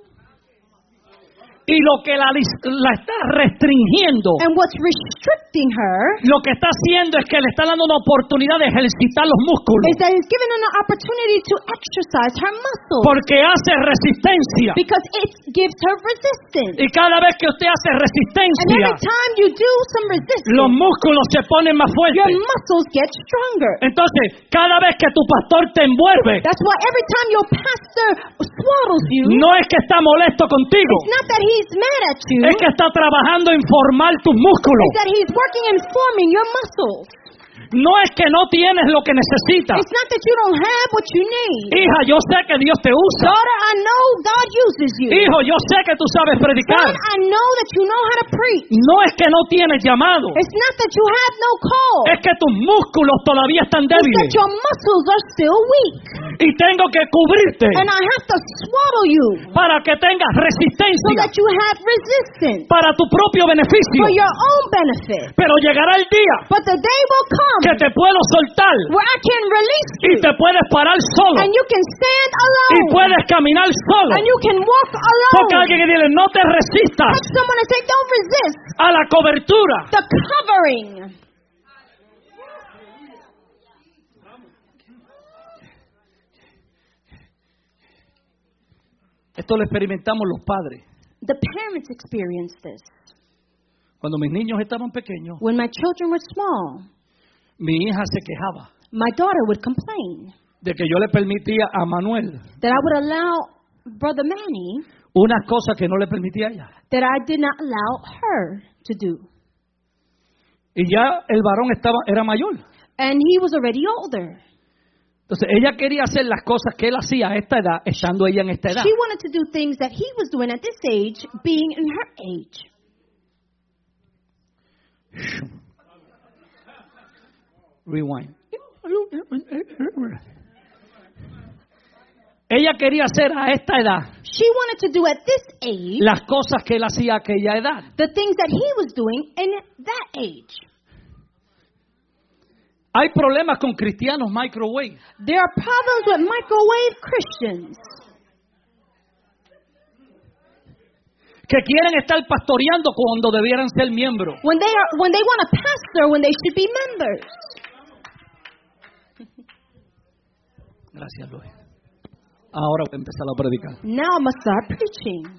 [SPEAKER 1] Y lo que la está restringiendo,
[SPEAKER 2] And what's restricting her
[SPEAKER 1] lo que está haciendo es que le está dando una oportunidad de ejercitar los músculos.
[SPEAKER 2] is that it's giving her an opportunity to exercise her muscles
[SPEAKER 1] Porque hace resistencia.
[SPEAKER 2] because it gives her resistance.
[SPEAKER 1] Y cada vez que usted hace
[SPEAKER 2] And
[SPEAKER 1] resistencia,
[SPEAKER 2] every time you do some
[SPEAKER 1] los
[SPEAKER 2] resistance,
[SPEAKER 1] músculos se ponen más
[SPEAKER 2] your
[SPEAKER 1] fuertes.
[SPEAKER 2] muscles get stronger.
[SPEAKER 1] Entonces, cada vez que tu pastor te envuelve,
[SPEAKER 2] That's why every time your pastor swaddles you,
[SPEAKER 1] no es que está molesto contigo,
[SPEAKER 2] it's not that he's mad at you,
[SPEAKER 1] es que está trabajando en formar tus músculos.
[SPEAKER 2] it's that he's working in forming your muscles.
[SPEAKER 1] No es que no tienes lo que necesitas.
[SPEAKER 2] It's not that you don't have what you need.
[SPEAKER 1] Hija, yo sé que Dios te usa.
[SPEAKER 2] Daughter, I know God uses you.
[SPEAKER 1] Hijo, yo sé que tú sabes predicar.
[SPEAKER 2] Son, I know that you know how to preach.
[SPEAKER 1] No es que no tienes llamado.
[SPEAKER 2] It's not that you have no call.
[SPEAKER 1] Es que tus músculos todavía están
[SPEAKER 2] It's
[SPEAKER 1] débiles.
[SPEAKER 2] that your muscles are still weak.
[SPEAKER 1] Y tengo que cubrirte
[SPEAKER 2] And I have to swaddle you
[SPEAKER 1] para que tengas
[SPEAKER 2] so
[SPEAKER 1] resistencia
[SPEAKER 2] that you have resistance
[SPEAKER 1] para tu propio beneficio.
[SPEAKER 2] for your own benefit.
[SPEAKER 1] Pero llegará el día
[SPEAKER 2] But the day will come
[SPEAKER 1] que te puedo soltar
[SPEAKER 2] where I can release
[SPEAKER 1] y
[SPEAKER 2] you
[SPEAKER 1] te puedes parar solo
[SPEAKER 2] and you can stand
[SPEAKER 1] y
[SPEAKER 2] alone
[SPEAKER 1] puedes caminar solo.
[SPEAKER 2] and you can walk
[SPEAKER 1] Toca a
[SPEAKER 2] alone.
[SPEAKER 1] alguien que dile, no te resistas
[SPEAKER 2] Touch someone and say, don't resist
[SPEAKER 1] a la cobertura.
[SPEAKER 2] the covering.
[SPEAKER 1] Esto lo experimentamos los padres.
[SPEAKER 2] The parents experienced this.
[SPEAKER 1] Cuando mis niños estaban pequeños,
[SPEAKER 2] When my children were small,
[SPEAKER 1] mi hija se quejaba
[SPEAKER 2] my daughter would complain
[SPEAKER 1] de que yo le permitía a Manuel
[SPEAKER 2] that I would allow Brother Manny
[SPEAKER 1] unas cosas que no le permitía a ella.
[SPEAKER 2] that I did not allow her to do.
[SPEAKER 1] Y ya el varón era mayor.
[SPEAKER 2] And he was already older.
[SPEAKER 1] Entonces ella quería hacer las cosas que él hacía a esta edad, estando ella en esta edad.
[SPEAKER 2] She wanted to do things that he was doing at this age, being in her age.
[SPEAKER 1] Rewind. Ella quería hacer a esta edad
[SPEAKER 2] She wanted to do at this age
[SPEAKER 1] las cosas que él hacía a aquella edad.
[SPEAKER 2] the things that he was doing in that age.
[SPEAKER 1] Hay problemas con cristianos microwave.
[SPEAKER 2] There are problems with microwave Christians
[SPEAKER 1] Que quieren estar pastoreando cuando debieran ser miembros.
[SPEAKER 2] when they want to pastor when they should be members.
[SPEAKER 1] Gracias, Luis. Ahora voy a empezar a predicar.
[SPEAKER 2] Now I must start preaching.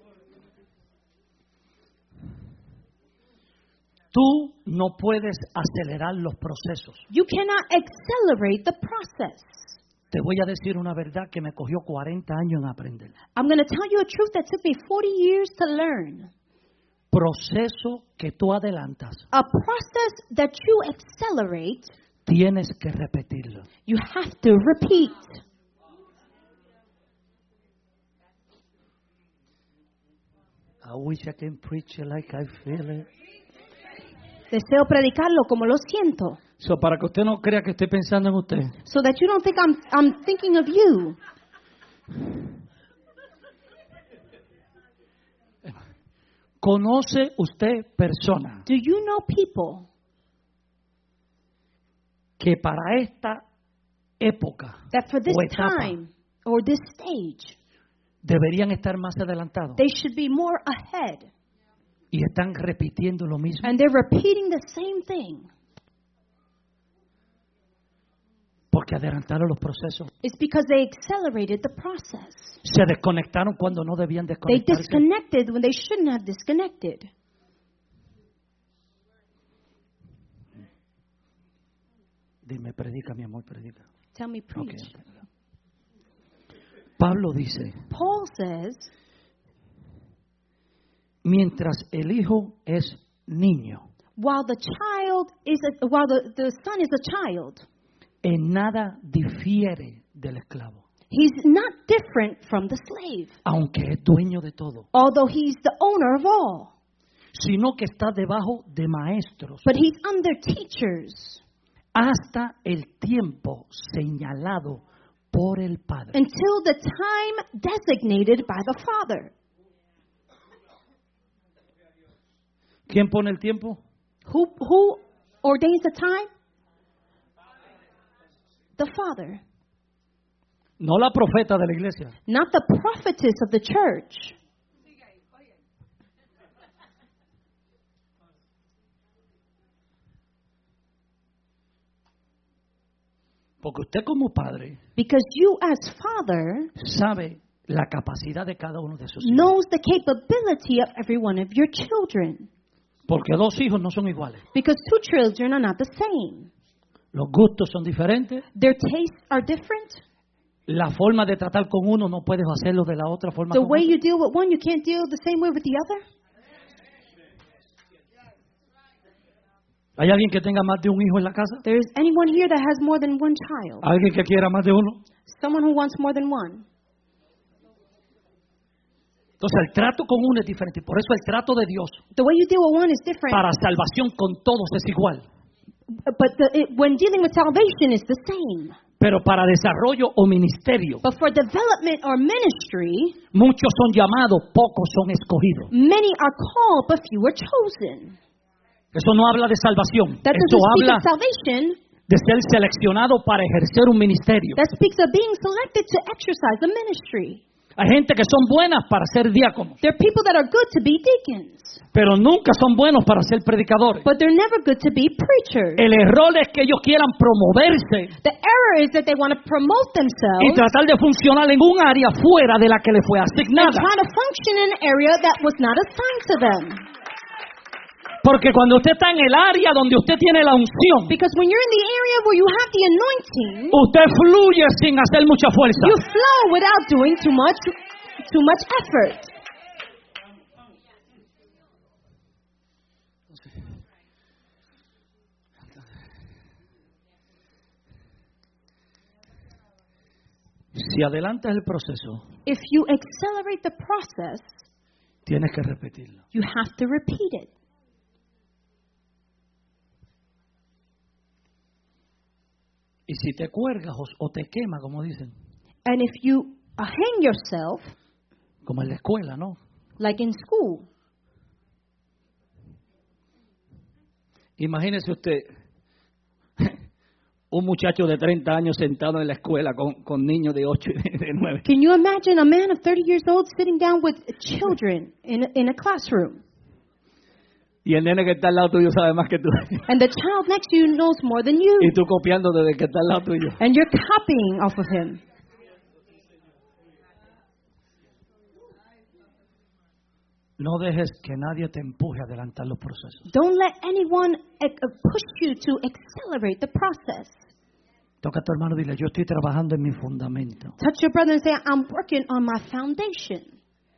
[SPEAKER 1] Tú no puedes acelerar los procesos.
[SPEAKER 2] You cannot accelerate the process.
[SPEAKER 1] Te voy a decir una verdad que me cogió 40 años en aprender.
[SPEAKER 2] I'm going to tell you a truth that took me 40 years to learn.
[SPEAKER 1] Proceso que tú adelantas,
[SPEAKER 2] A process that you accelerate,
[SPEAKER 1] tienes que repetirlo.
[SPEAKER 2] you have to repeat.
[SPEAKER 1] I wish I can preach it like I feel it.
[SPEAKER 2] Deseo predicarlo como lo siento.
[SPEAKER 1] So, para que usted no crea que estoy pensando en usted.
[SPEAKER 2] So that you don't think I'm thinking of you.
[SPEAKER 1] ¿Conoce usted personas
[SPEAKER 2] Do you know people
[SPEAKER 1] que para esta época
[SPEAKER 2] that for this
[SPEAKER 1] o etapa
[SPEAKER 2] time or this stage,
[SPEAKER 1] deberían estar más adelantados
[SPEAKER 2] they should be more ahead?
[SPEAKER 1] y están repitiendo lo mismo?
[SPEAKER 2] And they're repeating the same thing.
[SPEAKER 1] Porque adelantaron los procesos.
[SPEAKER 2] It's because they accelerated the process.
[SPEAKER 1] Se desconectaron cuando no debían
[SPEAKER 2] They
[SPEAKER 1] desconectarse.
[SPEAKER 2] disconnected when they shouldn't have disconnected.
[SPEAKER 1] Dime, predica, mi amor, predica.
[SPEAKER 2] Tell me, preach.
[SPEAKER 1] Okay. Pablo dice,
[SPEAKER 2] Paul says,
[SPEAKER 1] mientras el hijo es niño,
[SPEAKER 2] while the child the son is a child,
[SPEAKER 1] en nada difiere del esclavo,
[SPEAKER 2] he's not different from the slave,
[SPEAKER 1] aunque es dueño de todo,
[SPEAKER 2] although he's the owner of all.
[SPEAKER 1] sino que está debajo de maestros
[SPEAKER 2] But he's under teachers
[SPEAKER 1] hasta el tiempo señalado por el Padre.
[SPEAKER 2] until the time designated by the Father.
[SPEAKER 1] ¿Quién pone el tiempo?
[SPEAKER 2] Who ordains the time? The Father.
[SPEAKER 1] No la profeta de la iglesia.
[SPEAKER 2] Not the prophetess of the church.
[SPEAKER 1] Porque usted como padre
[SPEAKER 2] Because you as father
[SPEAKER 1] sabe la capacidad de cada uno de sus hijos.
[SPEAKER 2] knows the capability of every one of your children.
[SPEAKER 1] Porque dos hijos no son iguales.
[SPEAKER 2] Because two children are not the same.
[SPEAKER 1] Los gustos son diferentes.
[SPEAKER 2] Their tastes are different.
[SPEAKER 1] La forma de tratar con uno no puedes hacerlo de la otra forma.
[SPEAKER 2] The
[SPEAKER 1] con
[SPEAKER 2] way
[SPEAKER 1] otro.
[SPEAKER 2] you deal with one, you can't deal the same way with the other.
[SPEAKER 1] ¿Hay alguien que tenga más de un hijo en la casa?
[SPEAKER 2] There's anyone here that has more than one child?
[SPEAKER 1] ¿Alguien que quiera más de uno?
[SPEAKER 2] Someone who wants more than one.
[SPEAKER 1] Entonces el trato con uno es diferente. Por eso el trato de Dios
[SPEAKER 2] The way you deal with one is different.
[SPEAKER 1] para salvación con todos es igual.
[SPEAKER 2] But when dealing with salvation is the same.
[SPEAKER 1] Pero para desarrollo o ministerio,
[SPEAKER 2] But for development or ministry,
[SPEAKER 1] muchos son llamados, pocos son escogidos.
[SPEAKER 2] many are called, but few are chosen.
[SPEAKER 1] Eso no habla de salvación.
[SPEAKER 2] That
[SPEAKER 1] Eso
[SPEAKER 2] doesn't speak
[SPEAKER 1] habla
[SPEAKER 2] of salvation.
[SPEAKER 1] de ser seleccionado para ejercer un ministerio.
[SPEAKER 2] That speaks of being selected to exercise a ministry.
[SPEAKER 1] Hay gente que son buenas para ser diáconos,
[SPEAKER 2] There are people that are good to be deacons,
[SPEAKER 1] pero nunca son buenos para ser predicadores.
[SPEAKER 2] but they're never good to be preachers.
[SPEAKER 1] El error es que ellos quieran promoverse
[SPEAKER 2] The error is that they want to promote
[SPEAKER 1] y
[SPEAKER 2] themselves
[SPEAKER 1] tratar de funcionar en un área fuera de la que le fue
[SPEAKER 2] and
[SPEAKER 1] asignada.
[SPEAKER 2] try to function in an area that was not assigned to them.
[SPEAKER 1] Porque cuando usted está en el área donde usted tiene la unción,
[SPEAKER 2] Because when you're in the area where you have the anointing,
[SPEAKER 1] usted fluye sin hacer mucha fuerza.
[SPEAKER 2] you flow without doing too much effort.
[SPEAKER 1] Si adelantas el proceso,
[SPEAKER 2] If you accelerate the process,
[SPEAKER 1] tienes que repetirlo.
[SPEAKER 2] you have to repeat it.
[SPEAKER 1] Y si te cuelgas o te quema, como dicen,
[SPEAKER 2] And if you hang yourself,
[SPEAKER 1] como en la escuela, ¿no?
[SPEAKER 2] like in school,
[SPEAKER 1] Imagínese usted un muchacho de 30 años sentado en la escuela con niños de 8 y de 9.
[SPEAKER 2] can you imagine a man of 30 years old sitting down with children in a classroom?
[SPEAKER 1] Y el nene que está al lado tuyo sabe más que tú.
[SPEAKER 2] And the child next to you knows more than you.
[SPEAKER 1] Y tú copiando desde que está al lado tuyo.
[SPEAKER 2] And you're copying off of him.
[SPEAKER 1] No dejes que nadie te empuje a adelantar los procesos.
[SPEAKER 2] Don't let anyone push you to accelerate the process.
[SPEAKER 1] Toca a tu hermano y dile, yo estoy trabajando en mi fundamento.
[SPEAKER 2] Touch your brother and say, I'm working on my foundation.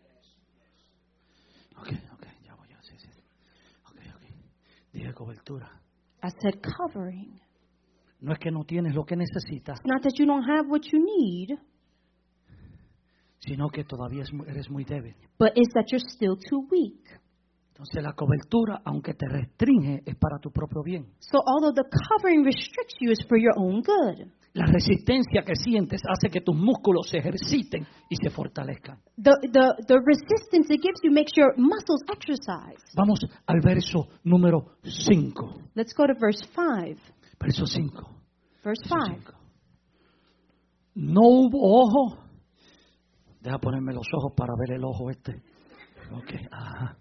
[SPEAKER 1] Ok, ya voy, sí. Ok. Dije cobertura.
[SPEAKER 2] I said covering.
[SPEAKER 1] No es que no tienes lo que necesitas,
[SPEAKER 2] It's not that you don't have what you need,
[SPEAKER 1] sino que todavía eres muy débil.
[SPEAKER 2] but it's that you're still too weak.
[SPEAKER 1] Entonces la cobertura, aunque te restringe, es para tu propio bien.
[SPEAKER 2] So although the covering restricts you, it's for your own good.
[SPEAKER 1] La resistencia que sientes hace que tus músculos se ejerciten y se fortalezcan.
[SPEAKER 2] The resistance it gives you makes your muscles exercise.
[SPEAKER 1] Vamos al verso número 5.
[SPEAKER 2] Let's go to verse 5.
[SPEAKER 1] Verso 5.
[SPEAKER 2] Verse 5.
[SPEAKER 1] No hubo ojo. Deja ponerme los ojos para ver el ojo este. Ok, ajá.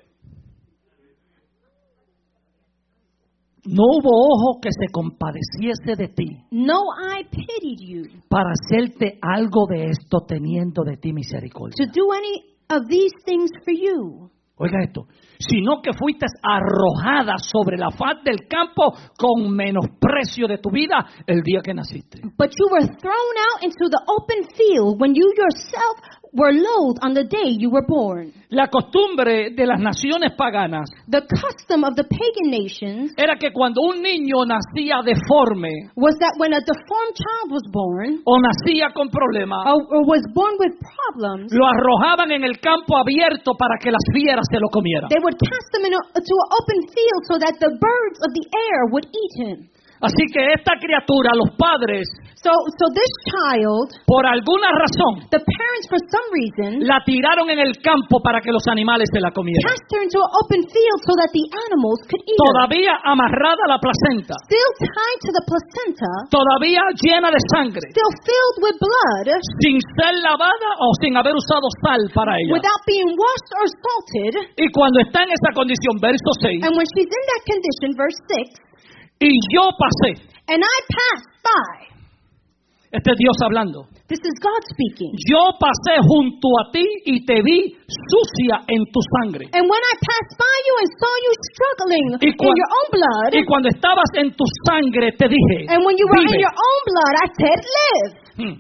[SPEAKER 1] No hubo ojo que se compadeciese de ti
[SPEAKER 2] No eye pitied you
[SPEAKER 1] para hacerte algo de esto teniendo de ti misericordia.
[SPEAKER 2] to do any of these things for you.
[SPEAKER 1] Oiga esto, sino que fuiste arrojada sobre la faz del campo con menosprecio de tu vida el día que naciste.
[SPEAKER 2] But you were thrown out into the open field when you yourself were loathed on the day you were born.
[SPEAKER 1] La costumbre de las naciones paganas
[SPEAKER 2] The custom of the pagan nations
[SPEAKER 1] era que cuando un niño nacía deforme
[SPEAKER 2] was that when a deformed child was born,
[SPEAKER 1] o nacía con problemas,
[SPEAKER 2] or was born with problems,
[SPEAKER 1] lo arrojaban en el campo abierto para que las fieras se lo comieran.
[SPEAKER 2] they would cast him to an open field so that the birds of the air would eat him.
[SPEAKER 1] Así que esta criatura, los padres,
[SPEAKER 2] So this child,
[SPEAKER 1] por alguna razón,
[SPEAKER 2] the parents for some reason,
[SPEAKER 1] la tiraron en el campo para que los animales se la comieran.
[SPEAKER 2] cast her into an open field so that the animals could eat her.
[SPEAKER 1] Todavía amarrada a la placenta,
[SPEAKER 2] Still tied to the placenta,
[SPEAKER 1] todavía llena de sangre,
[SPEAKER 2] still filled with blood,
[SPEAKER 1] sin ser lavada o sin haber usado sal para ella.
[SPEAKER 2] without being washed or salted.
[SPEAKER 1] Y cuando está en esa condición, verso 6,
[SPEAKER 2] And when she's in that condition, verse 6,
[SPEAKER 1] y yo pasé,
[SPEAKER 2] and I passed by.
[SPEAKER 1] este es Dios hablando,
[SPEAKER 2] This is God speaking.
[SPEAKER 1] yo pasé junto a ti y te vi sucia en tu sangre.
[SPEAKER 2] And when I passed by you and saw you struggling
[SPEAKER 1] Y
[SPEAKER 2] in your own blood,
[SPEAKER 1] y cuando estabas en tu sangre te dije,
[SPEAKER 2] and when you were
[SPEAKER 1] vive.
[SPEAKER 2] in your own blood, I said, live.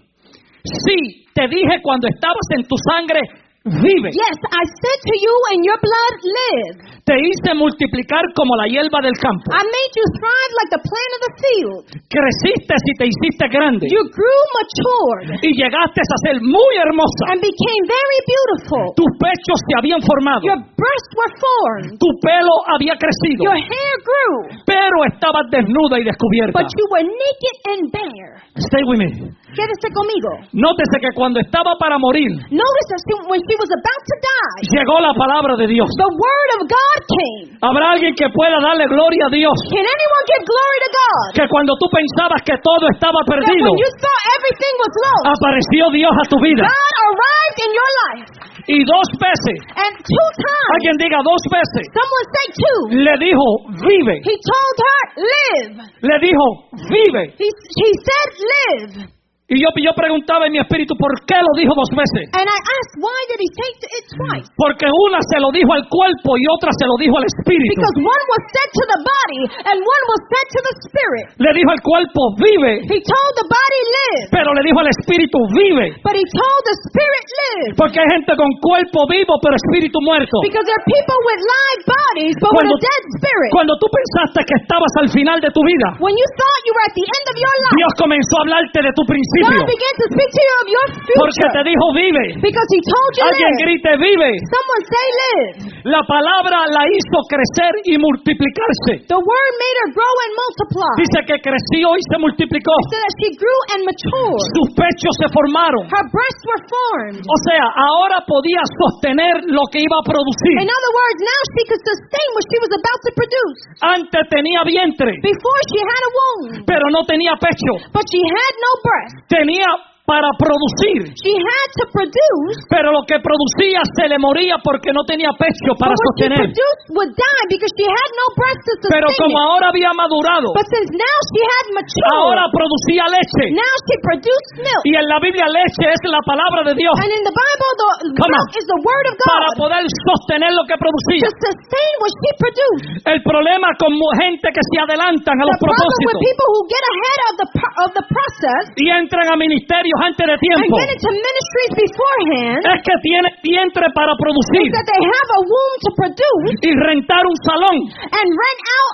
[SPEAKER 1] Sí, te dije cuando estabas en tu sangre, vive.
[SPEAKER 2] Yes, I said to you, in your blood, live.
[SPEAKER 1] Te hice multiplicar como la hierba del campo.
[SPEAKER 2] I made you thrive like the plant of the field.
[SPEAKER 1] Creciste y te hiciste grande.
[SPEAKER 2] You grew matured
[SPEAKER 1] Y llegaste a ser muy hermosa.
[SPEAKER 2] and became very beautiful.
[SPEAKER 1] Tus pechos se habían formado.
[SPEAKER 2] Your breasts were formed.
[SPEAKER 1] Tu pelo había crecido.
[SPEAKER 2] Your hair grew.
[SPEAKER 1] Pero estabas desnuda y descubierta.
[SPEAKER 2] But you were naked and bare.
[SPEAKER 1] Stay with me.
[SPEAKER 2] Quédese conmigo.
[SPEAKER 1] Nótese que cuando estaba para morir,
[SPEAKER 2] Notice that when she was about to die,
[SPEAKER 1] llegó la palabra de Dios.
[SPEAKER 2] the word of God came.
[SPEAKER 1] ¿Habrá alguien que pueda darle gloria a Dios?
[SPEAKER 2] Can anyone give glory to God?
[SPEAKER 1] Que cuando tú pensabas que todo estaba
[SPEAKER 2] That
[SPEAKER 1] perdido,
[SPEAKER 2] when you thought everything was lost,
[SPEAKER 1] apareció Dios a tu vida.
[SPEAKER 2] God arrived in your life.
[SPEAKER 1] Y 2 veces,
[SPEAKER 2] And 2 times,
[SPEAKER 1] alguien diga 2 veces,
[SPEAKER 2] someone say 2.
[SPEAKER 1] le dijo, vive.
[SPEAKER 2] He told her, live.
[SPEAKER 1] Le dijo, vive.
[SPEAKER 2] He said, live.
[SPEAKER 1] Y yo preguntaba en mi espíritu, ¿por qué lo dijo 2 veces?
[SPEAKER 2] And I asked, why did he say it twice?
[SPEAKER 1] Porque una se lo dijo al cuerpo y otra se lo dijo al espíritu.
[SPEAKER 2] Because one was said to the body and one was said to the spirit.
[SPEAKER 1] Le dijo al cuerpo, vive.
[SPEAKER 2] He told the body, live.
[SPEAKER 1] Pero le dijo al espíritu, vive.
[SPEAKER 2] But he told the spirit, live.
[SPEAKER 1] Porque hay gente con cuerpo vivo pero espíritu muerto.
[SPEAKER 2] Because there are people with live bodies but with a dead spirit.
[SPEAKER 1] Cuando tú pensaste que estabas al final de tu vida,
[SPEAKER 2] When you thought you were at the end of your life,
[SPEAKER 1] Dios comenzó a hablarte de tu principio.
[SPEAKER 2] God began to speak to you of your
[SPEAKER 1] Porque te
[SPEAKER 2] future.
[SPEAKER 1] dijo, vive.
[SPEAKER 2] Because he told you,
[SPEAKER 1] Alguien
[SPEAKER 2] live.
[SPEAKER 1] grite, vive.
[SPEAKER 2] Someone say, live.
[SPEAKER 1] La palabra la hizo crecer y multiplicarse.
[SPEAKER 2] The word made her grow and multiply.
[SPEAKER 1] Dice que creció y se multiplicó.
[SPEAKER 2] So that she grew and matured.
[SPEAKER 1] Sus pechos se formaron.
[SPEAKER 2] Her breasts were formed.
[SPEAKER 1] O sea, ahora podía sostener lo que iba a producir.
[SPEAKER 2] In other words, now she could sustain what she was about to produce.
[SPEAKER 1] Antes tenía vientre,
[SPEAKER 2] Before she had a womb,
[SPEAKER 1] pero no tenía pecho.
[SPEAKER 2] but she had no breast.
[SPEAKER 1] Tenía para producir,
[SPEAKER 2] She had to produce,
[SPEAKER 1] pero lo que producía se le moría porque no tenía pecho para
[SPEAKER 2] but what she
[SPEAKER 1] sostener.
[SPEAKER 2] produced would die because she had no breast to sustain
[SPEAKER 1] Pero como
[SPEAKER 2] it.
[SPEAKER 1] ahora había madurado,
[SPEAKER 2] But since now she had matured,
[SPEAKER 1] ahora producía leche.
[SPEAKER 2] now she produced milk.
[SPEAKER 1] Y en la Biblia leche es la palabra de Dios
[SPEAKER 2] And in the Bible, the
[SPEAKER 1] Come
[SPEAKER 2] milk
[SPEAKER 1] on.
[SPEAKER 2] is the word of
[SPEAKER 1] para
[SPEAKER 2] God
[SPEAKER 1] poder sostener lo que
[SPEAKER 2] to
[SPEAKER 1] producía.
[SPEAKER 2] sustain what she produced.
[SPEAKER 1] El problema con gente que se adelantan a los
[SPEAKER 2] The problem with
[SPEAKER 1] propósitos
[SPEAKER 2] people who get ahead of the process
[SPEAKER 1] y entran a ministerios antes de
[SPEAKER 2] and
[SPEAKER 1] tiempo
[SPEAKER 2] get into ministries beforehand
[SPEAKER 1] es que tiene vientre para producir
[SPEAKER 2] is that they have a womb to produce
[SPEAKER 1] y rentar un salón
[SPEAKER 2] and rent out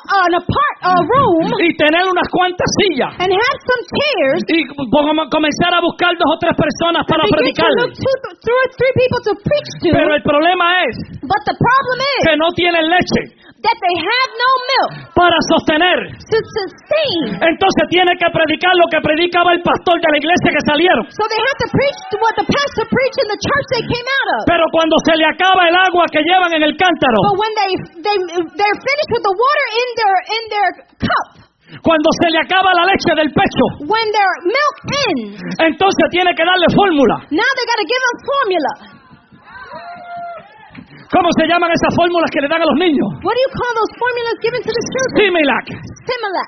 [SPEAKER 2] a room
[SPEAKER 1] y tener unas cuantas sillas
[SPEAKER 2] and have some chairs
[SPEAKER 1] y comenzar a buscar 2 o 3 personas para
[SPEAKER 2] and begin to
[SPEAKER 1] predicar.
[SPEAKER 2] look 2 or 3 people to preach to.
[SPEAKER 1] Pero el problema es
[SPEAKER 2] But the problem is
[SPEAKER 1] que no tienen leche
[SPEAKER 2] that they have no milk
[SPEAKER 1] para sostener.
[SPEAKER 2] to sustain.
[SPEAKER 1] Entonces tiene que predicar lo que predicaba el pastor de la iglesia que salieron.
[SPEAKER 2] So they have to preach to what the pastor preached in the church they came out of.
[SPEAKER 1] Pero cuando se le acaba el agua que llevan en el cántaro,
[SPEAKER 2] But when they're finished with the water in their cup,
[SPEAKER 1] cuando se le acaba la leche del pecho,
[SPEAKER 2] when their milk ends,
[SPEAKER 1] entonces tiene que darle fórmula.
[SPEAKER 2] now they got to give them formula.
[SPEAKER 1] ¿Cómo se llaman esas fórmulas que le dan a los niños?
[SPEAKER 2] What do you call those formulas given to the children?
[SPEAKER 1] Similac.
[SPEAKER 2] Similac.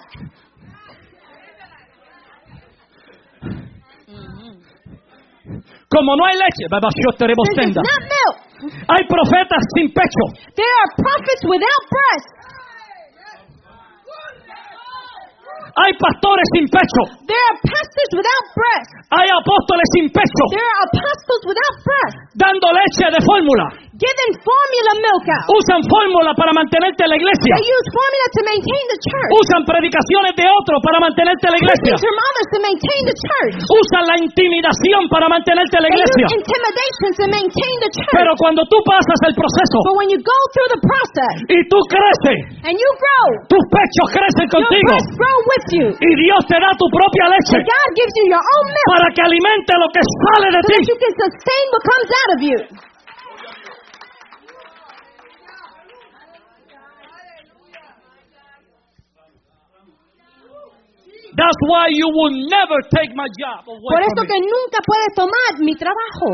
[SPEAKER 1] Como no hay leche,
[SPEAKER 2] This is not milk.
[SPEAKER 1] hay profetas sin pecho.
[SPEAKER 2] There are prophets without breasts.
[SPEAKER 1] Hay pastores sin pecho.
[SPEAKER 2] There are pastors without breast.
[SPEAKER 1] Hay apóstoles sin pecho.
[SPEAKER 2] There are apostles without breast.
[SPEAKER 1] Dando leche de fórmula.
[SPEAKER 2] Giving formula milk out.
[SPEAKER 1] Usan fórmula para mantenerte en la iglesia.
[SPEAKER 2] They use formula to maintain the church.
[SPEAKER 1] Usan predicaciones de otros para mantenerte en la iglesia.
[SPEAKER 2] Preachings from others to maintain the church.
[SPEAKER 1] Usan la intimidación para mantenerte en la
[SPEAKER 2] They
[SPEAKER 1] iglesia.
[SPEAKER 2] use intimidation to maintain the church.
[SPEAKER 1] Pero cuando tú pasas el proceso
[SPEAKER 2] But when you go through the process
[SPEAKER 1] y tú creces,
[SPEAKER 2] and you grow,
[SPEAKER 1] tus pechos crecen
[SPEAKER 2] your
[SPEAKER 1] contigo
[SPEAKER 2] breasts grow with you.
[SPEAKER 1] y Dios te da tu propia leche
[SPEAKER 2] And God gives you your own milk
[SPEAKER 1] para que alimente lo que sale de
[SPEAKER 2] so
[SPEAKER 1] ti.
[SPEAKER 2] that you can sustain what comes out of you.
[SPEAKER 1] That's why you will never take my job away
[SPEAKER 2] Por eso
[SPEAKER 1] from me.
[SPEAKER 2] que nunca puedes tomar mi trabajo.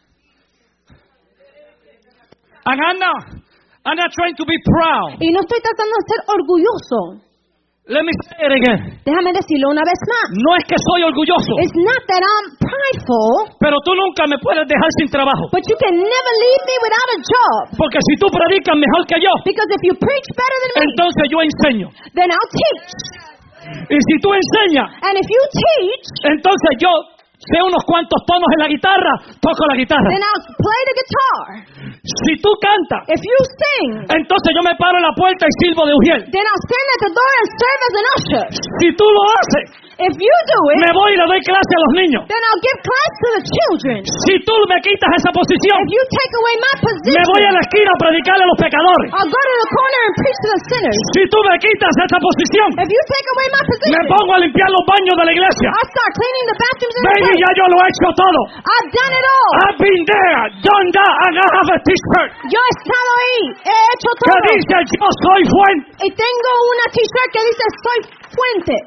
[SPEAKER 1] And I'm not trying to be proud.
[SPEAKER 2] Y no estoy tratando de ser orgulloso.
[SPEAKER 1] Let me say it again.
[SPEAKER 2] Déjame decirlo una vez más.
[SPEAKER 1] No es que soy orgulloso,
[SPEAKER 2] It's not that I'm prideful,
[SPEAKER 1] pero tú nunca me puedes dejar sin trabajo.
[SPEAKER 2] but you can never leave me without a job.
[SPEAKER 1] Porque si tú predicas mejor que yo,
[SPEAKER 2] Because if you preach better than me,
[SPEAKER 1] entonces yo enseño.
[SPEAKER 2] then I'll teach.
[SPEAKER 1] Y si tú enseñas,
[SPEAKER 2] And if you teach,
[SPEAKER 1] entonces yo sé unos cuantos tonos en la guitarra, toco la guitarra.
[SPEAKER 2] then I'll play the guitar.
[SPEAKER 1] Si tú cantas,
[SPEAKER 2] If you sing,
[SPEAKER 1] entonces yo me paro en la puerta y sirvo de ujier.
[SPEAKER 2] then I'll stand at the door and serve as an usher.
[SPEAKER 1] Si tú lo haces,
[SPEAKER 2] If you do it,
[SPEAKER 1] me voy y le doy clase a los niños.
[SPEAKER 2] then I'll give class to the children.
[SPEAKER 1] Si tú me quitas esa posición,
[SPEAKER 2] If you take away my
[SPEAKER 1] me voy a
[SPEAKER 2] position,
[SPEAKER 1] la esquina a predicarle a los pecadores.
[SPEAKER 2] I'll go to the corner and preach to the sinners.
[SPEAKER 1] Si tú me quitas esa posición,
[SPEAKER 2] If you take away my
[SPEAKER 1] me
[SPEAKER 2] position,
[SPEAKER 1] pongo a limpiar los baños de la iglesia.
[SPEAKER 2] I'll start cleaning the bathrooms in the
[SPEAKER 1] Baby,
[SPEAKER 2] church.
[SPEAKER 1] ya yo lo he hecho todo.
[SPEAKER 2] I've done it all.
[SPEAKER 1] I've been there, done that, and I have a t-shirt
[SPEAKER 2] Yo he estado ahí, he hecho
[SPEAKER 1] que
[SPEAKER 2] todo.
[SPEAKER 1] dice yo soy fuente.
[SPEAKER 2] Y tengo una t-shirt que dice soy fuente.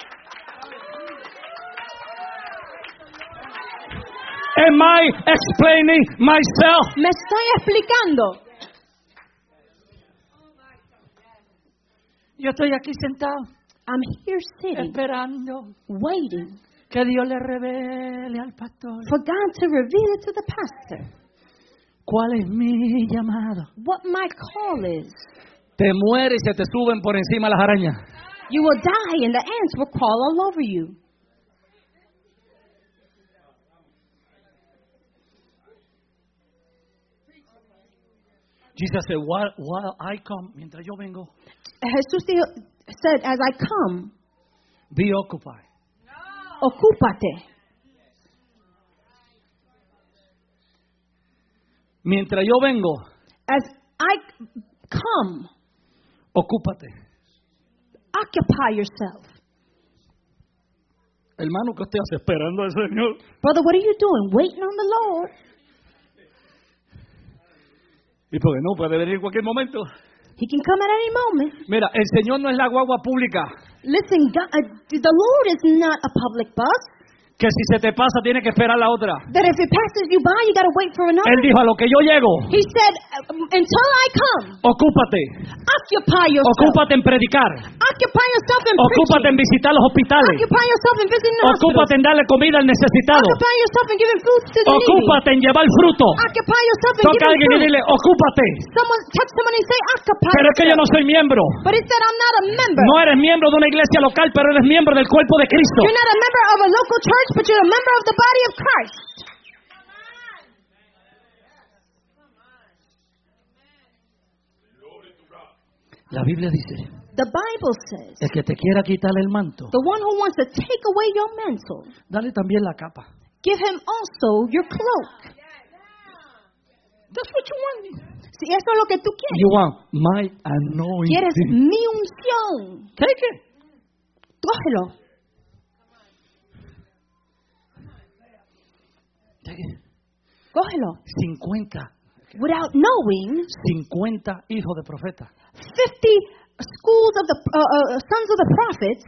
[SPEAKER 1] Am I explaining myself?
[SPEAKER 2] Me estoy explicando.
[SPEAKER 1] Yo estoy aquí sentado,
[SPEAKER 2] I'm here sitting,
[SPEAKER 1] esperando
[SPEAKER 2] waiting
[SPEAKER 1] que Dios le revele al pastor
[SPEAKER 2] for God to reveal it to the pastor.
[SPEAKER 1] cuál es mi llamado.
[SPEAKER 2] What my call is.
[SPEAKER 1] Te mueres y se te suben por encima las arañas.
[SPEAKER 2] You will die and the ants will crawl all over you.
[SPEAKER 1] Jesus said, while I come, mientras yo vengo,
[SPEAKER 2] Jesús said, as I come,
[SPEAKER 1] be occupied.
[SPEAKER 2] ocúpate.
[SPEAKER 1] Mientras yo vengo,
[SPEAKER 2] As I come,
[SPEAKER 1] ocúpate.
[SPEAKER 2] occupy yourself.
[SPEAKER 1] Hermano, ¿qué usted hace esperando al Señor?
[SPEAKER 2] Brother, what are you doing? Waiting on the Lord.
[SPEAKER 1] Y porque no puede venir en cualquier momento.
[SPEAKER 2] He can come at any moment.
[SPEAKER 1] Mira, el Señor no es la guagua pública,
[SPEAKER 2] Listen, God, the Lord is not a public bus.
[SPEAKER 1] que si se te pasa tiene que esperar la otra.
[SPEAKER 2] That if it passes you by, you got to wait for another.
[SPEAKER 1] Él dijo, a lo que yo llego,
[SPEAKER 2] He said, until I come,
[SPEAKER 1] ocúpate.
[SPEAKER 2] occupy yourself.
[SPEAKER 1] Ocúpate en predicar.
[SPEAKER 2] Occupy yourself in
[SPEAKER 1] Ocúpate en
[SPEAKER 2] preaching.
[SPEAKER 1] visitar los hospitales.
[SPEAKER 2] Occupy yourself in visiting the hospitals.
[SPEAKER 1] Ocúpate en darle comida al necesitado.
[SPEAKER 2] Occupy yourself in giving food to the needy.
[SPEAKER 1] Ocúpate en llevar fruto.
[SPEAKER 2] Occupy yourself in
[SPEAKER 1] Toca a
[SPEAKER 2] giving
[SPEAKER 1] alguien y
[SPEAKER 2] fruit.
[SPEAKER 1] dile, ocúpate.
[SPEAKER 2] Someone touch someone and say, occupy
[SPEAKER 1] Pero es que yo no
[SPEAKER 2] yourself.
[SPEAKER 1] soy miembro.
[SPEAKER 2] But he said, I'm not a member.
[SPEAKER 1] No eres miembro de una iglesia local, pero eres miembro del cuerpo de Cristo.
[SPEAKER 2] You're not a member of a local church, but you're a member of the body of Christ.
[SPEAKER 1] La Biblia dice,
[SPEAKER 2] The Bible says,
[SPEAKER 1] el que te quiera quitar el manto,
[SPEAKER 2] the one who wants to take away your mantle,
[SPEAKER 1] dale también la capa.
[SPEAKER 2] give him also your cloak.
[SPEAKER 1] That's what you want.
[SPEAKER 2] Si eso es lo que tú quieres.
[SPEAKER 1] You want my anointing.
[SPEAKER 2] Quieres mi unción.
[SPEAKER 1] Take it.
[SPEAKER 2] Cógelo.
[SPEAKER 1] Take it.
[SPEAKER 2] Cógelo.
[SPEAKER 1] 50
[SPEAKER 2] Without knowing,
[SPEAKER 1] 50 hijos de profetas
[SPEAKER 2] 50 schools of the sons of the prophets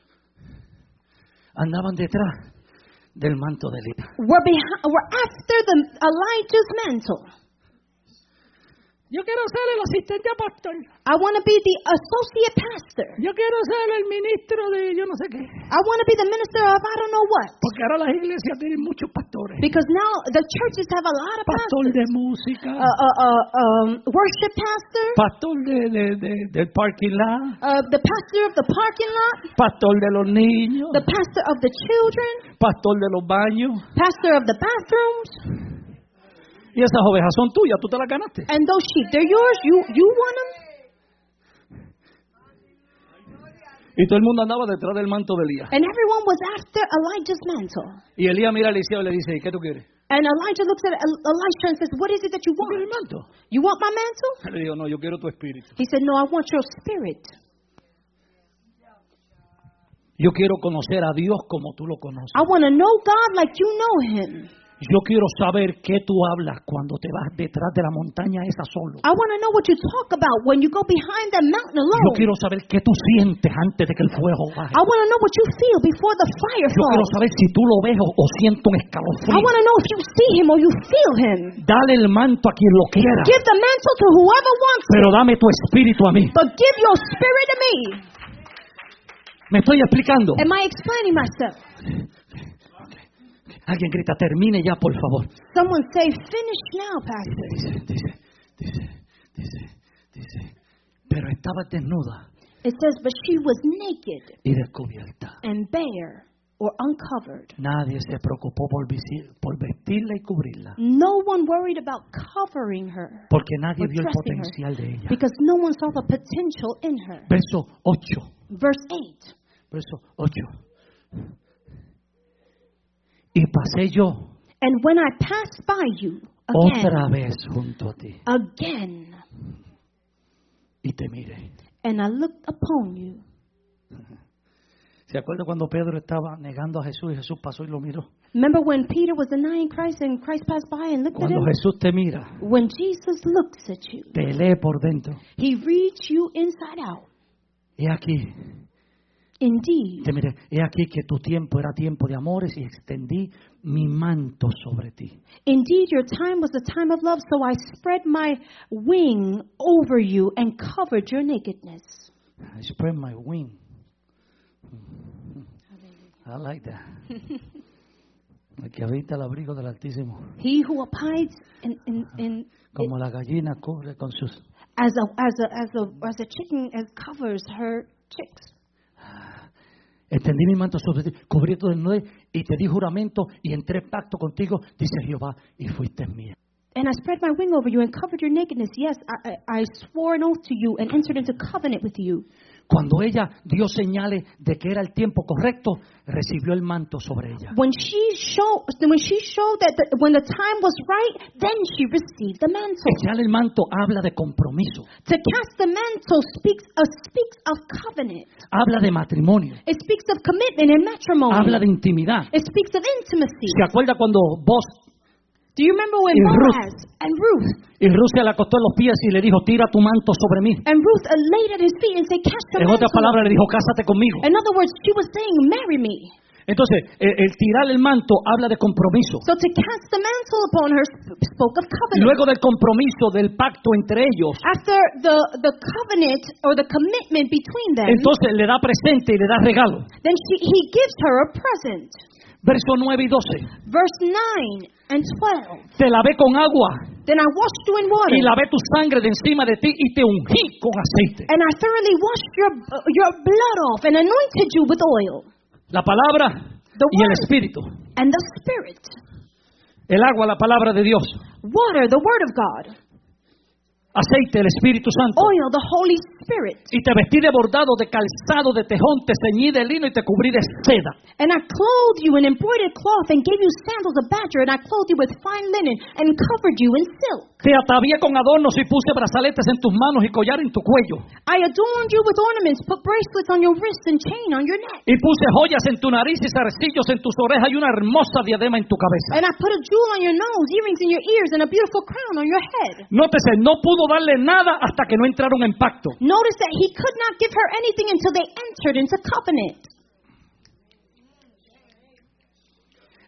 [SPEAKER 1] andaban detrás del manto de Elías.
[SPEAKER 2] were after Elijah's mantle.
[SPEAKER 1] Yo quiero ser el asistente a pastor.
[SPEAKER 2] I want to be the associate pastor.
[SPEAKER 1] Yo quiero ser el ministro de yo no sé qué.
[SPEAKER 2] I want to be the minister of I don't know what.
[SPEAKER 1] Porque ahora las iglesias tienen muchos pastores.
[SPEAKER 2] Because now the churches have a lot of
[SPEAKER 1] Pastor
[SPEAKER 2] pastors.
[SPEAKER 1] de música.
[SPEAKER 2] Worship pastor.
[SPEAKER 1] Pastor del parking lot.
[SPEAKER 2] The pastor of the parking lot.
[SPEAKER 1] Pastor de los niños.
[SPEAKER 2] The pastor of the children.
[SPEAKER 1] Pastor de los baños.
[SPEAKER 2] Pastor of the bathrooms.
[SPEAKER 1] Y esas ovejas son tuyas, tú te las ganaste.
[SPEAKER 2] And those sheep, they're yours. You want them.
[SPEAKER 1] Y todo el mundo andaba detrás del manto de Elías.
[SPEAKER 2] And everyone was after Elijah's mantle.
[SPEAKER 1] Y Elías mira a Eliseo y le dice, ¿y qué tú quieres?
[SPEAKER 2] And Elijah looks at Elisha and says, what is it that you
[SPEAKER 1] ¿Tú quieres el
[SPEAKER 2] want?
[SPEAKER 1] manto?
[SPEAKER 2] You want my mantle?
[SPEAKER 1] Él le dijo, no, yo quiero tu espíritu.
[SPEAKER 2] He said, no, I want your spirit.
[SPEAKER 1] Yo quiero conocer a Dios como tú lo conoces.
[SPEAKER 2] I want to know God like you know him.
[SPEAKER 1] Yo quiero saber qué tú hablas cuando te vas detrás de la montaña esa solo.
[SPEAKER 2] I want to know what you talk about when you go behind that mountain
[SPEAKER 1] Yo
[SPEAKER 2] alone.
[SPEAKER 1] quiero saber qué tú sientes antes de que el fuego baje.
[SPEAKER 2] I want to know what you feel before the fire
[SPEAKER 1] Yo quiero
[SPEAKER 2] falls.
[SPEAKER 1] saber si tú lo ves o siento un
[SPEAKER 2] I
[SPEAKER 1] escalofrío.
[SPEAKER 2] want to know if you see him or you feel him.
[SPEAKER 1] Dale el manto a quien lo quiera,
[SPEAKER 2] Give the mantle to whoever wants
[SPEAKER 1] pero
[SPEAKER 2] it,
[SPEAKER 1] dame tu espíritu a mí.
[SPEAKER 2] but give your spirit to me.
[SPEAKER 1] ¿Me estoy explicando?
[SPEAKER 2] Am I explaining myself?
[SPEAKER 1] Alguien grita, termine ya, por favor.
[SPEAKER 2] Someone say, finish now, Pastor.
[SPEAKER 1] Dice, pero estaba desnuda
[SPEAKER 2] It says, but she was naked
[SPEAKER 1] y descubierta.
[SPEAKER 2] and bare or uncovered.
[SPEAKER 1] Nadie se preocupó por vestirla y cubrirla,
[SPEAKER 2] No one worried about covering her
[SPEAKER 1] porque nadie
[SPEAKER 2] or
[SPEAKER 1] vio el
[SPEAKER 2] dressing her
[SPEAKER 1] potencial de ella.
[SPEAKER 2] because no one saw the potential in her.
[SPEAKER 1] Verso 8.
[SPEAKER 2] Verse 8.
[SPEAKER 1] Verso 8. Y pasé yo
[SPEAKER 2] And when I passed by you
[SPEAKER 1] otra vez junto a ti
[SPEAKER 2] again,
[SPEAKER 1] y te miré.
[SPEAKER 2] and I looked upon you.
[SPEAKER 1] ¿Se acuerda cuando Pedro estaba negando a Jesús y Jesús pasó y lo miró?
[SPEAKER 2] Remember when Peter was denying Christ and Christ passed by and looked at
[SPEAKER 1] Cuando
[SPEAKER 2] him?
[SPEAKER 1] Jesús te mira,
[SPEAKER 2] When Jesus looks at you,
[SPEAKER 1] te lee por dentro.
[SPEAKER 2] he reads you inside out.
[SPEAKER 1] He aquí,
[SPEAKER 2] Indeed,
[SPEAKER 1] te miré, he aquí que tu tiempo era tiempo de amores y extendí mi manto sobre ti.
[SPEAKER 2] indeed, your time was the time of love, so I spread my wing over you and covered your nakedness.
[SPEAKER 1] I spread my wing. I like that. El que habita el abrigo del Altísimo.
[SPEAKER 2] He who abides in
[SPEAKER 1] Como la gallina cubre con sus...
[SPEAKER 2] as a chicken as covers her chicks.
[SPEAKER 1] Extendí mi manto sobre ti, cubrí tu desnudez y te di juramento y entré en pacto contigo, dice Jehová, y fuiste mía.
[SPEAKER 2] And I spread my wing over you and covered your nakedness. Yes, I swore an oath to you and entered into covenant with you.
[SPEAKER 1] Cuando ella dio señales de que era el tiempo correcto, recibió el manto sobre ella.
[SPEAKER 2] When she showed that when the time was right, then she received the mantle.
[SPEAKER 1] Echar el manto habla de compromiso,
[SPEAKER 2] To cast the mantle speaks of covenant.
[SPEAKER 1] habla de matrimonio,
[SPEAKER 2] It speaks of commitment and matrimony.
[SPEAKER 1] habla de intimidad.
[SPEAKER 2] It speaks of intimacy.
[SPEAKER 1] ¿Se acuerda cuando vos
[SPEAKER 2] Do you remember when
[SPEAKER 1] Y
[SPEAKER 2] Boaz and Ruth
[SPEAKER 1] y Rusia le acostó en los pies y le dijo, tira tu manto sobre mí?
[SPEAKER 2] laid at his feet and said, cast your
[SPEAKER 1] En
[SPEAKER 2] mantle?
[SPEAKER 1] otras palabras le dijo, cásate conmigo.
[SPEAKER 2] In other words, she was saying, marry me.
[SPEAKER 1] Entonces, el tirar el manto habla de compromiso.
[SPEAKER 2] So to cast the mantle upon her spoke of covenant.
[SPEAKER 1] Luego del compromiso, del pacto entre ellos,
[SPEAKER 2] After the covenant or the commitment between them,
[SPEAKER 1] entonces le da presente y le da regalo.
[SPEAKER 2] then he gives her a present.
[SPEAKER 1] Verso 9 y 12.
[SPEAKER 2] Verse 9 and 12.
[SPEAKER 1] Te lavé con agua
[SPEAKER 2] Then I washed you in water,
[SPEAKER 1] y lavé tu sangre de encima de ti y te ungí con aceite.
[SPEAKER 2] and I thoroughly washed your blood off and anointed you with oil.
[SPEAKER 1] La palabra y el espíritu.
[SPEAKER 2] And the Spirit.
[SPEAKER 1] El agua, la palabra de Dios.
[SPEAKER 2] Water, the Word of God.
[SPEAKER 1] Aceite, el Espíritu Santo.
[SPEAKER 2] Oil, the Holy Spirit.
[SPEAKER 1] Y te vestí de bordado, de calzado, de tejón, te ceñí de lino y te cubrí de seda.
[SPEAKER 2] And I clothed you in embroidered cloth and gave you sandals of badger, and I clothed you with fine linen and covered you in silk.
[SPEAKER 1] Te atavié con adornos y puse brazaletes en tus manos y collar en tu cuello.
[SPEAKER 2] I adorned you with ornaments, put bracelets on your wrists and chain on your neck.
[SPEAKER 1] Y puse joyas en tu nariz y zarcillos en tus orejas y una hermosa diadema en tu cabeza.
[SPEAKER 2] And I put a jewel on your nose, earrings in your ears, and a beautiful crown on your head.
[SPEAKER 1] Nótese, no pudo darle nada hasta que no entraron en pacto.
[SPEAKER 2] Notice that he could not give her anything until they entered into covenant.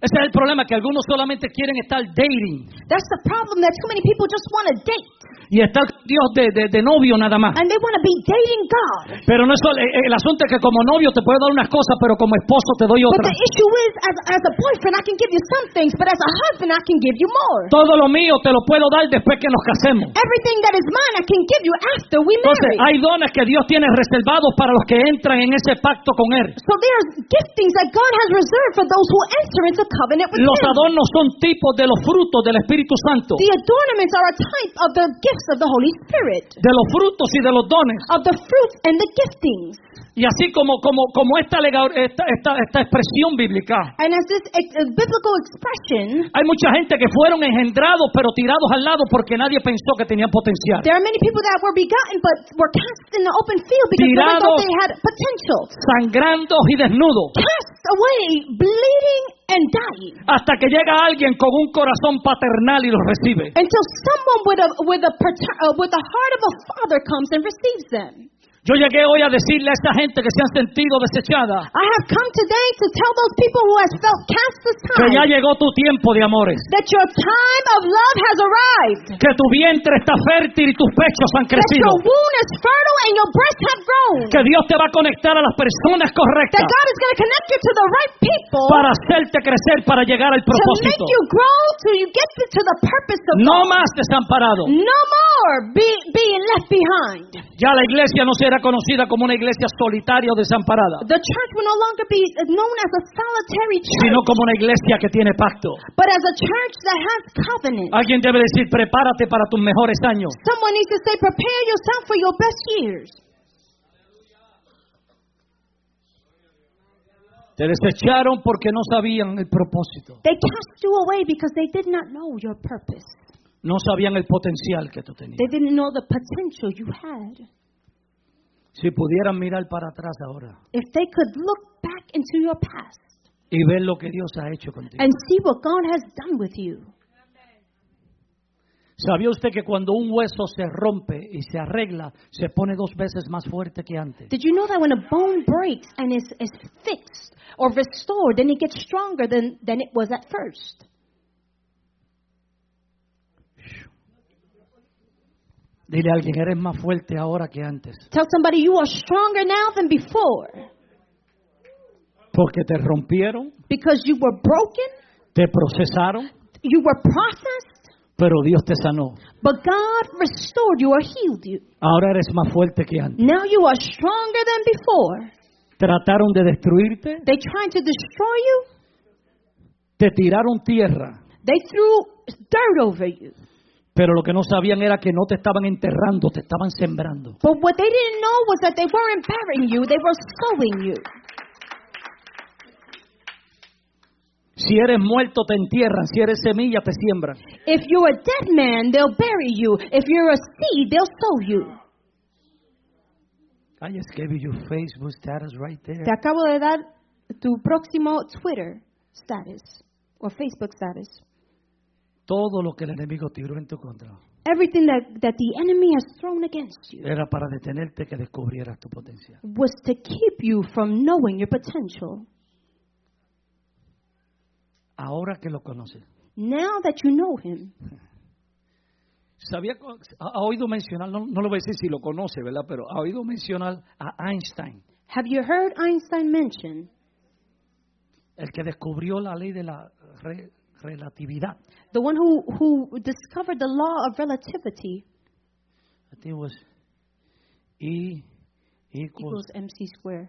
[SPEAKER 1] Ese es el problema, que algunos solamente quieren estar dating
[SPEAKER 2] That's the problem, that too many people just want to date.
[SPEAKER 1] y estar con Dios de novio nada más.
[SPEAKER 2] And they want to be dating God.
[SPEAKER 1] Pero no es el asunto es que como novio te puedo dar unas cosas, pero como esposo te doy
[SPEAKER 2] But
[SPEAKER 1] otras.
[SPEAKER 2] the issue is, as a boyfriend, I can give you some things, but as a husband, I can give you more.
[SPEAKER 1] Todo lo mío te lo puedo dar después que nos casemos.
[SPEAKER 2] Everything that is mine, I can give you after we
[SPEAKER 1] Entonces,
[SPEAKER 2] marry.
[SPEAKER 1] hay dones que Dios tiene reservados para los que entran en ese pacto con Él.
[SPEAKER 2] So there's giftings that God has reserved for those who enter into covenant with
[SPEAKER 1] Los
[SPEAKER 2] Him.
[SPEAKER 1] adornos son tipos de los frutos del Espíritu Santo,
[SPEAKER 2] The adornments are a type of the gifts of the Holy Spirit,
[SPEAKER 1] de los frutos y de los dones.
[SPEAKER 2] of the fruits and the giftings.
[SPEAKER 1] Y así como esta expresión bíblica,
[SPEAKER 2] And as this biblical expression,
[SPEAKER 1] hay mucha gente que fueron engendrados pero tirados al lado porque nadie pensó que tenían potencial.
[SPEAKER 2] there are many people that were begotten but were cast in the open field because no one thought they had potential.
[SPEAKER 1] Sangrando y desnudos.
[SPEAKER 2] Cast away, bleeding and dying.
[SPEAKER 1] Hasta que llega alguien con un corazón paternal y los recibe.
[SPEAKER 2] Until someone with the heart of a father comes and receives them.
[SPEAKER 1] Yo llegué hoy a decirle a esa gente que se han sentido desechada
[SPEAKER 2] I have come today to tell those people who have felt cast this
[SPEAKER 1] que ya
[SPEAKER 2] time
[SPEAKER 1] llegó tu tiempo de amores.
[SPEAKER 2] that your time of love has arrived.
[SPEAKER 1] Que tu vientre está fértil y tus pechos han
[SPEAKER 2] That
[SPEAKER 1] crecido.
[SPEAKER 2] your womb is fertile and your breasts have grown.
[SPEAKER 1] Que Dios te va a conectar a las personas
[SPEAKER 2] That
[SPEAKER 1] correctas
[SPEAKER 2] God is going to connect you to the right people
[SPEAKER 1] para hacerte crecer, para llegar al
[SPEAKER 2] to make
[SPEAKER 1] propósito.
[SPEAKER 2] you grow till you get to the purpose of
[SPEAKER 1] No
[SPEAKER 2] God.
[SPEAKER 1] más desamparado.
[SPEAKER 2] No more being left behind.
[SPEAKER 1] Ya la iglesia no será conocida como una iglesia solitaria o desamparada,
[SPEAKER 2] The church will no longer be known as a solitary church,
[SPEAKER 1] sino como una iglesia que tiene pacto.
[SPEAKER 2] but as a church that has covenant.
[SPEAKER 1] Alguien debe decir, prepárate para tus mejores años.
[SPEAKER 2] Someone needs to say, prepare yourself for your best years.
[SPEAKER 1] Te desecharon porque no sabían el propósito.
[SPEAKER 2] They cast you away because they did not know your purpose.
[SPEAKER 1] No sabían el potencial que tú tenías.
[SPEAKER 2] They didn't know the potential you had.
[SPEAKER 1] Si pudieran mirar para atrás ahora
[SPEAKER 2] If they could look back into your past
[SPEAKER 1] y ver lo que Dios ha hecho contigo.
[SPEAKER 2] and see what God has done with you.
[SPEAKER 1] ¿Sabía usted que cuando un hueso se rompe y se arregla, se pone 2 veces más fuerte que antes?
[SPEAKER 2] Did you know that when a bone breaks and is fixed or restored, then it gets stronger than it was at first?
[SPEAKER 1] Dile a alguien, eres más fuerte ahora que antes.
[SPEAKER 2] Tell somebody you are stronger now than before
[SPEAKER 1] Porque te rompieron,
[SPEAKER 2] because you were broken,
[SPEAKER 1] te procesaron,
[SPEAKER 2] you were processed,
[SPEAKER 1] pero Dios te sanó.
[SPEAKER 2] but God restored you or healed you.
[SPEAKER 1] Ahora eres más fuerte que antes.
[SPEAKER 2] Now you are stronger than before.
[SPEAKER 1] Trataron de destruirte,
[SPEAKER 2] They tried to destroy you.
[SPEAKER 1] te tiraron tierra,
[SPEAKER 2] They threw dirt over you.
[SPEAKER 1] pero lo que no sabían era que no te estaban enterrando, te estaban sembrando.
[SPEAKER 2] But what they didn't know was that they weren't burying you, they were sowing you.
[SPEAKER 1] Si eres muerto te entierran, si eres semilla te siembran.
[SPEAKER 2] If you're a dead man, they'll bury you. If you're a seed, they'll sow you.
[SPEAKER 1] I just gave you your Facebook status right there.
[SPEAKER 2] Te acabo de dar tu próximo Twitter status o Facebook status.
[SPEAKER 1] Todo lo que el enemigo tiró en tu contra
[SPEAKER 2] Everything that the enemy has thrown against you
[SPEAKER 1] era para detenerte que descubrieras tu potencial.
[SPEAKER 2] was to keep you from knowing your potential.
[SPEAKER 1] Ahora que lo conoces,
[SPEAKER 2] Now that you know him,
[SPEAKER 1] ha oído mencionar, no le voy a decir si lo conoce, ¿verdad? Pero ha oído mencionar a Einstein,
[SPEAKER 2] have you heard Einstein mention?
[SPEAKER 1] el que descubrió la ley de la relatividad.
[SPEAKER 2] The one who discovered the law of relativity
[SPEAKER 1] I think it was E equals
[SPEAKER 2] equals MC squared.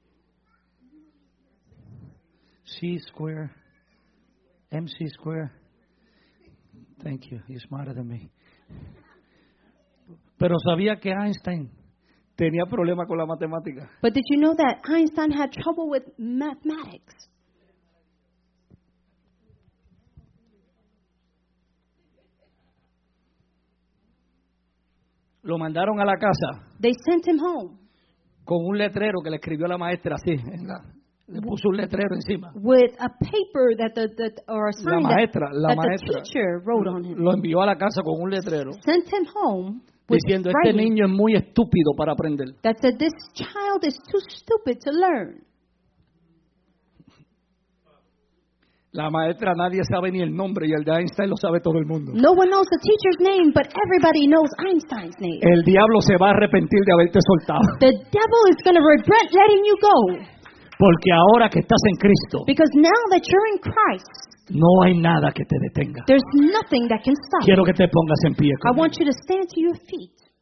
[SPEAKER 1] C square, MC square. Thank you, you're smarter than me. Pero sabía que Einstein tenía problemas con la matemática.
[SPEAKER 2] But did you know that Einstein had trouble with mathematics?
[SPEAKER 1] Lo mandaron a la casa
[SPEAKER 2] They sent him home
[SPEAKER 1] con un letrero que le escribió la maestra así, le puso un letrero encima.
[SPEAKER 2] with a paper that or a
[SPEAKER 1] La
[SPEAKER 2] sign
[SPEAKER 1] maestra
[SPEAKER 2] that the teacher wrote on him.
[SPEAKER 1] lo envió a la casa con un letrero
[SPEAKER 2] Sent him home with
[SPEAKER 1] diciendo, este
[SPEAKER 2] writing
[SPEAKER 1] niño es muy estúpido para aprender.
[SPEAKER 2] that said, this child is too stupid to learn.
[SPEAKER 1] La maestra nadie sabe ni el nombre y el de Einstein lo sabe todo el mundo.
[SPEAKER 2] No one knows the teacher's name, but everybody knows Einstein's name.
[SPEAKER 1] El diablo se va a arrepentir de haberte soltado.
[SPEAKER 2] The devil is going to regret letting you go.
[SPEAKER 1] Porque ahora que estás en Cristo,
[SPEAKER 2] Because now that you're in Christ,
[SPEAKER 1] no hay nada que te detenga.
[SPEAKER 2] there's nothing that can stop.
[SPEAKER 1] Quiero que te pongas en pie
[SPEAKER 2] I
[SPEAKER 1] conmigo.
[SPEAKER 2] want you to stand to your feet.